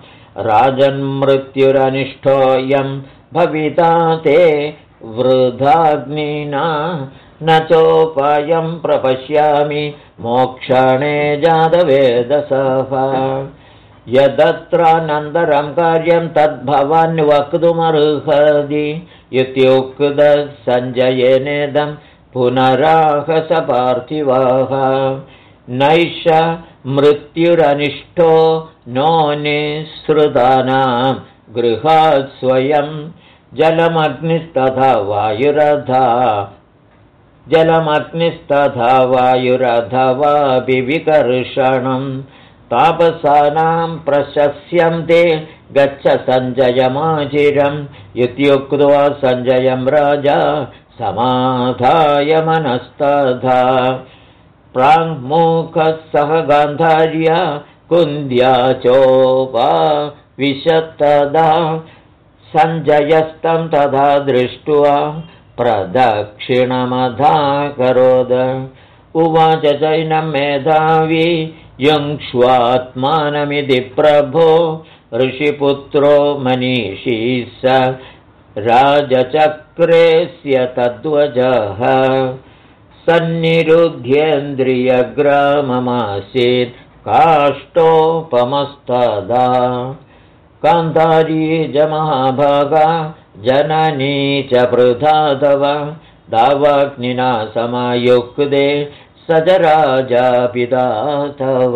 राजन्मृत्युरनिष्ठोऽयं भविता ते वृथाग्निना न चोपायं प्रपश्यामि मोक्षणे जातवेदसः यदत्रानन्तरं कार्यं तद्भवान् वक्तुमर्हति इत्युक्तः सञ्जयेनेदं पुनराह स पार्थिवः नैष मृत्युरनिष्टो नो निःसृतानां गृहात् स्वयं जलमग्निस्तथा वायुरथवापि विकर्षणं तापसानां प्रशस्यं ते गच्छ सञ्जयमाचिरम् इत्युक्त्वा सञ्जयं राजा समाधाय मनस्तथा प्राङ्मुखः सह गान्धार्या कुन्द्या चोपविशत्तदा सञ्जयस्तं तथा दृष्ट्वा प्रदक्षिणमधाकरोद उवाच चैनं मेधावी युङ्क्ष्वात्मानमिति प्रभो ऋषिपुत्रो मनीषी स राजचक्रेस्य तद्वजः सन्निरुध्येन्द्रियग्राममासीत् काष्ठोपमस्तदा गान्धारी च महाभागा जननी च पृथातव दावाग्निना समायुक्ते स च राजा पिता तव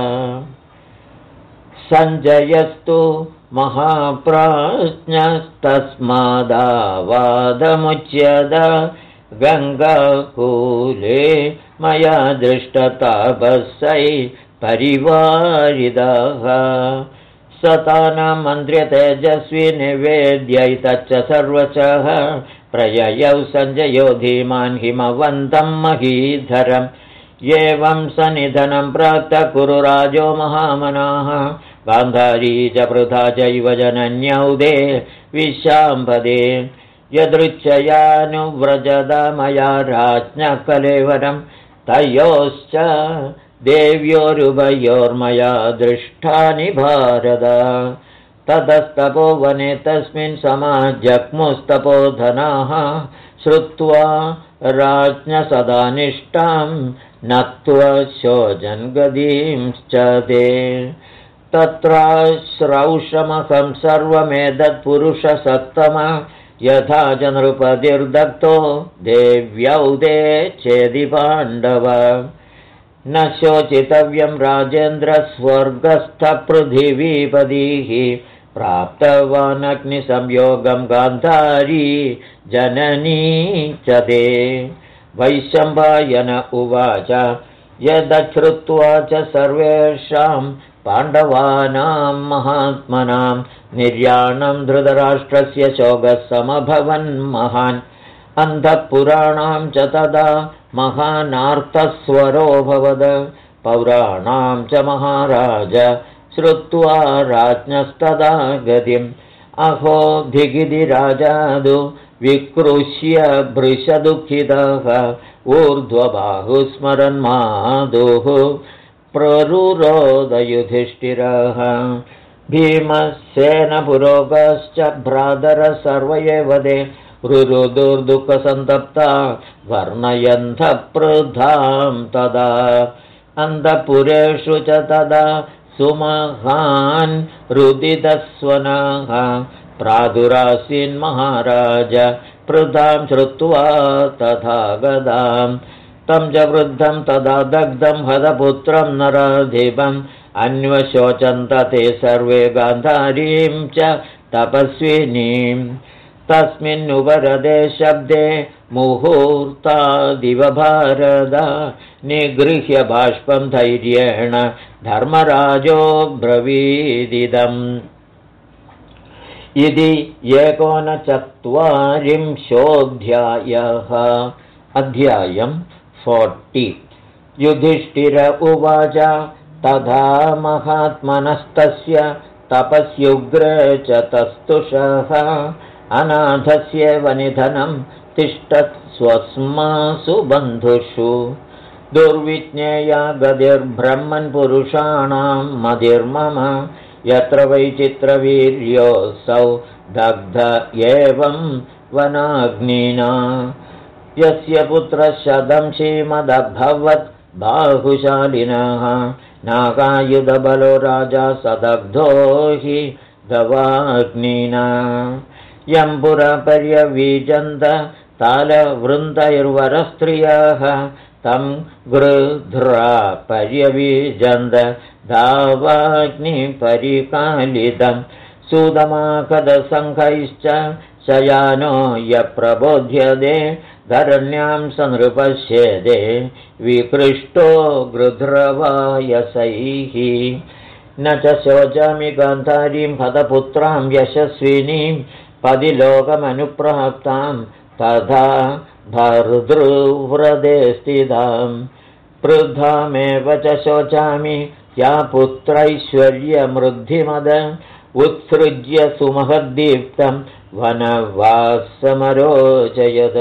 सञ्जयस्तु महाप्राज्ञस्तस्मादावादमुच्यत गङ्गाकूले मया दृष्टतापस्यै परिवारिदः सतानां मन्त्र्यतेजस्वी निवेद्यैतच्च सर्वशः प्रययौ सञ्जयो धीमान् हिमवन्तं महीधरम् एवं सनिधनं प्राप्त कुरु राजो महामनाः गान्धारी च पृथा चैव जनन्यौदे विशाम्पदे यदृच्छयानुव्रजदा मया राज्ञः कलेवरं तयोश्च देव्योरुभयोर्मया दृष्टानि भारत ततस्तपोवने तस्मिन् समाजग्मुस्तपोधनाः श्रुत्वा राज्ञसदानिष्टां नत्वा शोचन्गदींश्च ते तत्राश्रौषमहं सर्वमेतत्पुरुषसत्तम यथा च नृपतिर्दत्तो देव्यौदे चेदि पाण्डव न शोचितव्यं राजेन्द्रस्वर्गस्थपृथिवीपदीः प्राप्तवानग्निसंयोगं गान्धारी जननी च ते वैशम्पायन उवाच यदश्रुत्वा च सर्वेषां पाण्डवानां महात्मनां निर्याणं धृतराष्ट्रस्य शोकः समभवन्महान् अन्धपुराणां च तदा महानार्तस्वरोऽभवद पौराणां च महाराज श्रुत्वा राज्ञस्तदा गतिम् अहो धिगिधि राजादु विकृष्य भृशदुःखितः ऊर्ध्वबाहुस्मरन्मादुः प्ररुरोदयुधिष्ठिरः भीमसेनपुरोगश्च भ्रातरः सर्व एव ते रुरुदुर्दुःखसन्तप्ता वर्णयन्तः पृथां तदा अन्तःपुरेषु च तदा सुमहान् रुदितस्वनाः प्रादुरासीन् महाराज पृथां श्रुत्वा तथा गदां तं च वृद्धं तदा दग्धं हतपुत्रं नराधिपम् अन्वशोचन्त ते सर्वे गान्धारीं च तपस्विनीं तस्मिन्नुपरदे शब्दे मुहूर्तादिव भारत निगृह्य बाष्पं धैर्येण धर्मराजो ब्रवीदिदम् इति 39 अध्यायं 40 युधिष्ठिर उवाच तथा महात्मनस्तस्य तपस्युग्रे च तस्तुषः अनाथस्येव निधनं तिष्ठत् स्वस्मासु बन्धुषु दुर्विज्ञेया गतिर्ब्रह्मन् पुरुषाणां मतिर्मम यत्र वैचित्रवीर्योऽसौ दग्ध एवं वनाग्निना यस्य पुत्रशतं श्रीमदभवत् बाहुशालिनः नागायुधबलो राजा सदग्धो हि दवाग्निना यम्पुरपर्यवीजन्त तालवृन्दैर्वरस्त्रियः तं गृध्रा पर्यविजन्द धावाग्निपरिकालितं सुदमाकदसङ्घैश्च शयानो यप्रबोध्यदे धरण्यां सनृपश्येदे विकृष्टो गृध्रवायसैः न च शोचामि गान्धारीं हतपुत्रां यशस्विनीं पदिलोकमनुप्राप्तां तथा भर्तृव्रते स्थितां वृद्धामेव च शोचामि या पुत्रैश्वर्यमृद्धिमद उत्सृज्य सुमहद्दीप्तं वनवासमरोचयद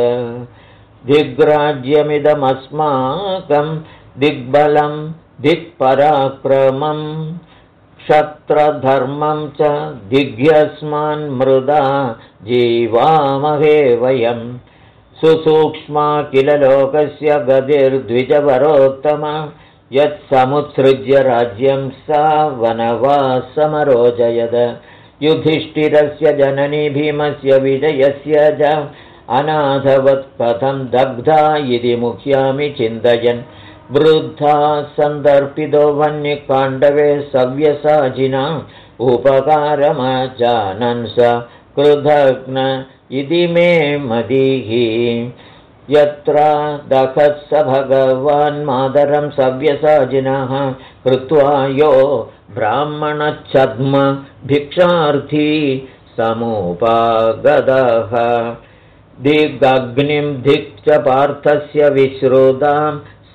दिग्राज्यमिदमस्माकं दिग्बलं दिक्पराक्रमं क्षत्रधर्मं च दिग्यस्मान्मृदा जीवामहे वयं सुसूक्ष्मा किल लोकस्य गतिर्द्विजवरोत्तम यत्समुत्सृज्य राज्यं सा वनवासमरोचयद युधिष्ठिरस्य जननी भीमस्य विजयस्य च अनाथवत्पथं दग्धा इति मुह्यामि चिन्तयन् वृद्धा सन्दर्पितो वह्निकाण्डवे सव्यसाचिना उपकारमजानन् स कृतघ्न इति मे मतिः यत्र दखत् स भगवान् मातरं सव्यसाचिनः कृत्वा यो ब्राह्मणच्छद्म भिक्षार्थी समुपागतः दिग्गग्निं दिक् च पार्थस्य विश्रुतां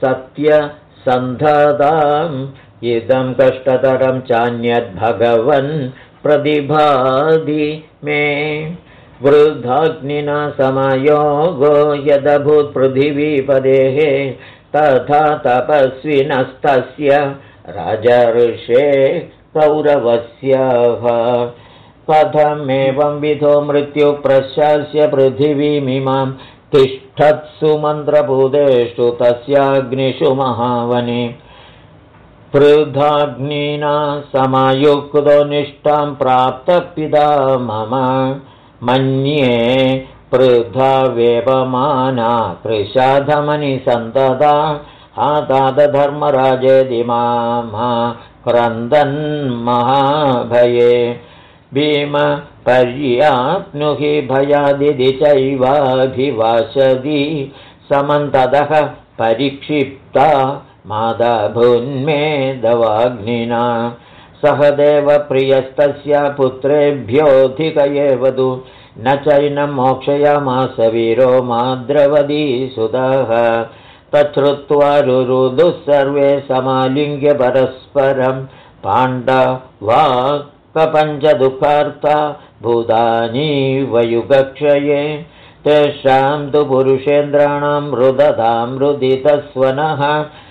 सत्यसन्धताम् इदं कष्टतरं चान्यद्भगवन् प्रतिभाति मे वृद्धाग्निना समयोगो यदभूत् पृथिवीपदेः तथा तपस्विनस्तस्य राजर्षे कौरवस्यः कथमेवं विधो मृत्युप्रशास्य पृथिवीमिमां तिष्ठत्सु मन्त्रभूतेषु तस्याग्निषु महावने वृद्धाग्निना समायुक्तो निष्ठां प्राप्तः पिता मम मन्ये वृद्धा वेपमाना कृशाधमनि सन्तता हातादधर्मराजेति मामा क्रन्दन् महाभये भीम पर्याप्नुहि भयादिति चैवाभिवासति समन्ततः परिक्षिप्ता मादाभुन्मेदवाग्निना सह देवप्रियस्तस्य पुत्रेभ्योऽधिक एव तु न चैनं मोक्षयामास वीरो माद्रवदीसुतः तच्छ्रुत्वा रुरुदुः सर्वे समालिङ्ग्य परस्परं पाण्डवा कपञ्चदुःखार्ता भूतानीव युगक्षये तेषां तु पुरुषेन्द्राणां रुदधां रुदितस्वनः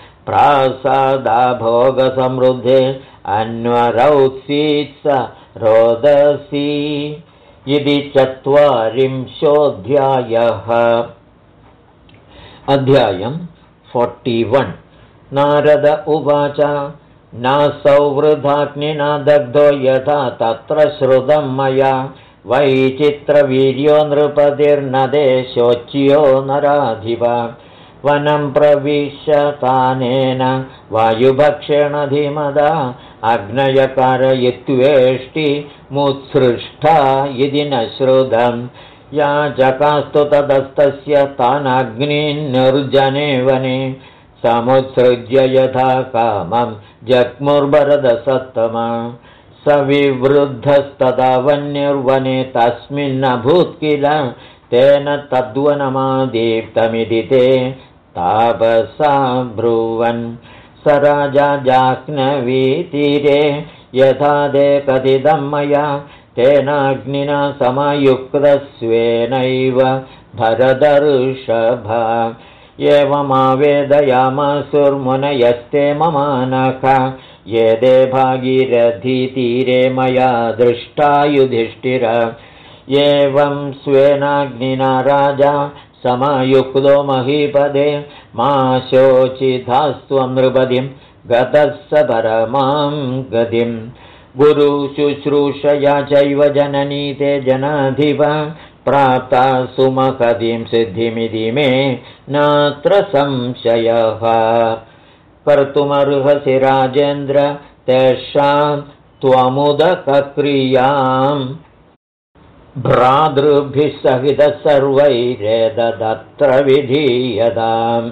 प्रासादाभोगसमृद्धे अन्वरौत्सीत्स रोदसी इति 40 अध्यायं 41 नारद उवाच नासौ वृद्धाग्निना दग्धो यथा तत्र श्रुतं मया वैचित्रवीर्यो नृपतिर्नदे शोच्यो नराधिप वनं प्रविशतानेन वायुभक्षेण धीमदा अग्नयकारयित्वेष्टि मुत्सृष्टा इति न श्रुतं याचकास्तु ततस्तस्य तानग्निर्जने वने समुत्सृज्य यथा कामं जग्मुर्भरतसत्तमा स विवृद्धस्तदा वन्यर्वने तस्मिन्नभूत् किल तेन तद्वनमादीप्तमिति ते तापसा ब्रुवन् स राजा जाह्नवीतीरे यथा ते कथितं मया तेनाग्निना समायुक्तस्वेनैव भरतर्षभ एवमावेदयामासुर्मुनयस्ते ममानख ये दे भागीरथीतीरे मया दृष्टा युधिष्ठिर एवं स्वेनाग्निना राजा समायुक्तो महीपदे मा शोचिधास्त्वं नृपतिं गतः स परमां गतिं गुरुशुश्रूषया चैव जननी ते जनाधिप प्राप्ता सुमहतीं सिद्धिमिति मे नात्र संशयः। कर्तुमर्हसि राजेन्द्र तेषां त्वमुदकक्रियाम् भ्रातृभिः सहितः सर्वैरेतदत्र विधीयताम्।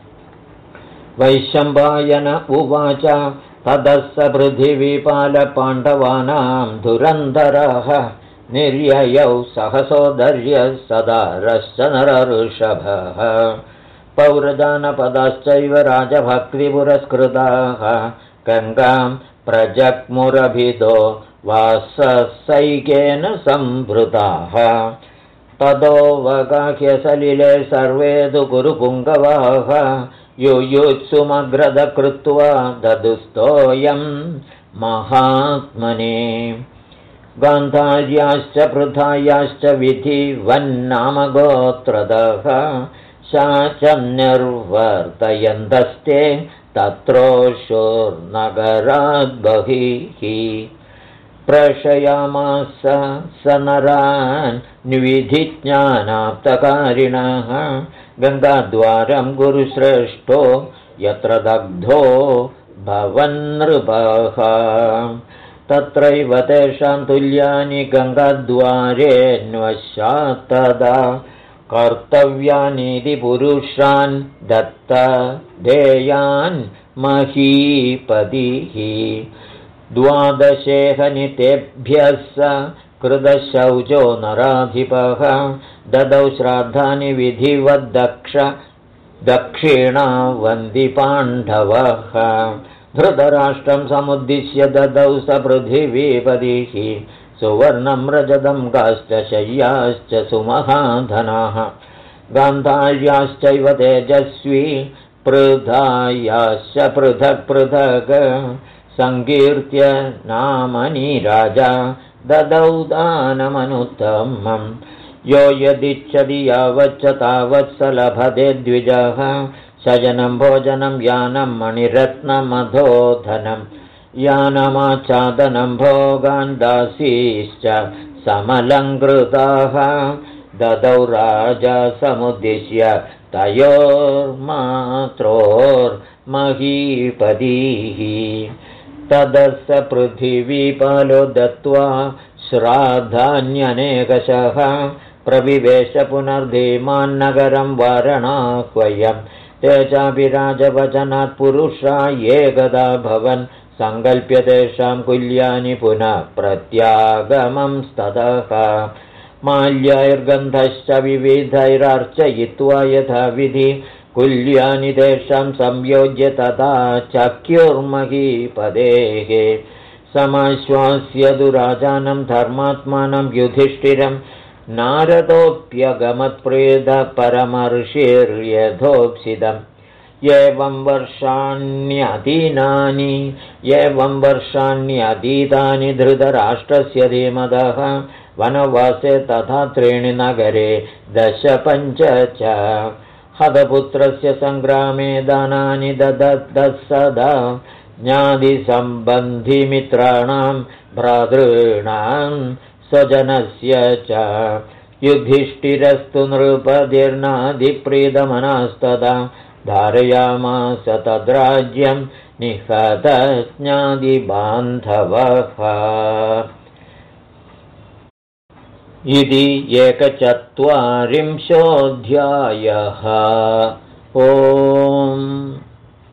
वैशम्पायन उवाच ततः स पृथिवीपालपाण्डवानां धुरन्धरः निर्ययौ सहसोदर्यः सदारश्च नरऋषभः पौरजानपदाश्चैव राजभक्तिपुरस्कृताः गङ्गां प्रजग्मुरभिदो वाससैकेन संवृताः। ततो वगाह्यसलिले सर्वे तु कुरुपुङ्गवाः युयुत्सुमग्रद कृत्वा ददुस्तोऽयं महात्मने। गान्धार्याश्च पृथायाश्च विधिवन्नामगोत्रदः शाचन्निर्वर्तयन्तस्ते तत्रोषुर्नगराद् बहिः। प्रशयामास स नरान् विधिज्ञानाप्तकारिणः गङ्गाद्वारं गुरुश्रेष्ठो यत्र दग्धो भवन्नृपः। तत्रैव तेषां तुल्यानि गङ्गाद्वारेऽन्वशात् तदा कर्तव्यानीति पुरुषान् दत्त देयान् महीपतिः। द्वादशेहनितेभ्यः स कृतशौचो नराधिपः ददौ श्राद्धानि दक्षिणावन्ति पाण्डवः। धृतराष्ट्रं समुद्दिश्य ददौ स पृथिवीपतिः सुवर्णं रजतं काश्च शय्याश्च सुमहाधनाः। गान्धार्याश्चैव तेजस्वी पृथायाश्च पृथक् पृथक् संकीर्त्य नामनि राजा ददौ दानमनुत्तमम्। यो यदिच्छति यावच्च तावत् स लभते द्विजः शयनं भोजनं यानं मणिरत्नमधोधनं यानमाच्छादनं भोगान् दासीश्च समलङ्कृताः। ददौ राजा समुद्दिश्य तयोर्मात्रोर्महीपतिः। ततः स पृथिवीपालो दत्त्वा श्राद्धान्यनेकशः प्रविवेश पुनर्धीमान्नगरं वारणाह्वयम्। ते चापि राजवचनात् पुरुषा एकदा भवन् सङ्कल्प्य तेषां कुल्यानि पुनः प्रत्यागमंस्ततः। माल्यैर्गन्धश्च विविधैरर्चयित्वा यथाविधि कुल्यानि तेषां संयोज्य तथा चक्युर्महीपतेः। समाश्वास्य तु राजानं धर्मात्मानं युधिष्ठिरं नारदोऽप्यगमत्प्रेतः परमर्षिर्यथोप्सितम्। एवं वर्षाण्यतीतानि धृतराष्ट्रस्य धीमतः वनवासे तथा 3 नगरे 10-5 च। हतपुत्रस्य सङ्ग्रामे दानानि ददतः सदा ज्ञातिसम्बन्धिमित्राणां भ्रातॄणां स्वजनस्य च। युधिष्ठिरस्तु नृपतिर्नाधिप्रीतमनस्तदा धारयामास तद्राज्यं निहतज्ञातिबान्धवः। इति 140 ॐ।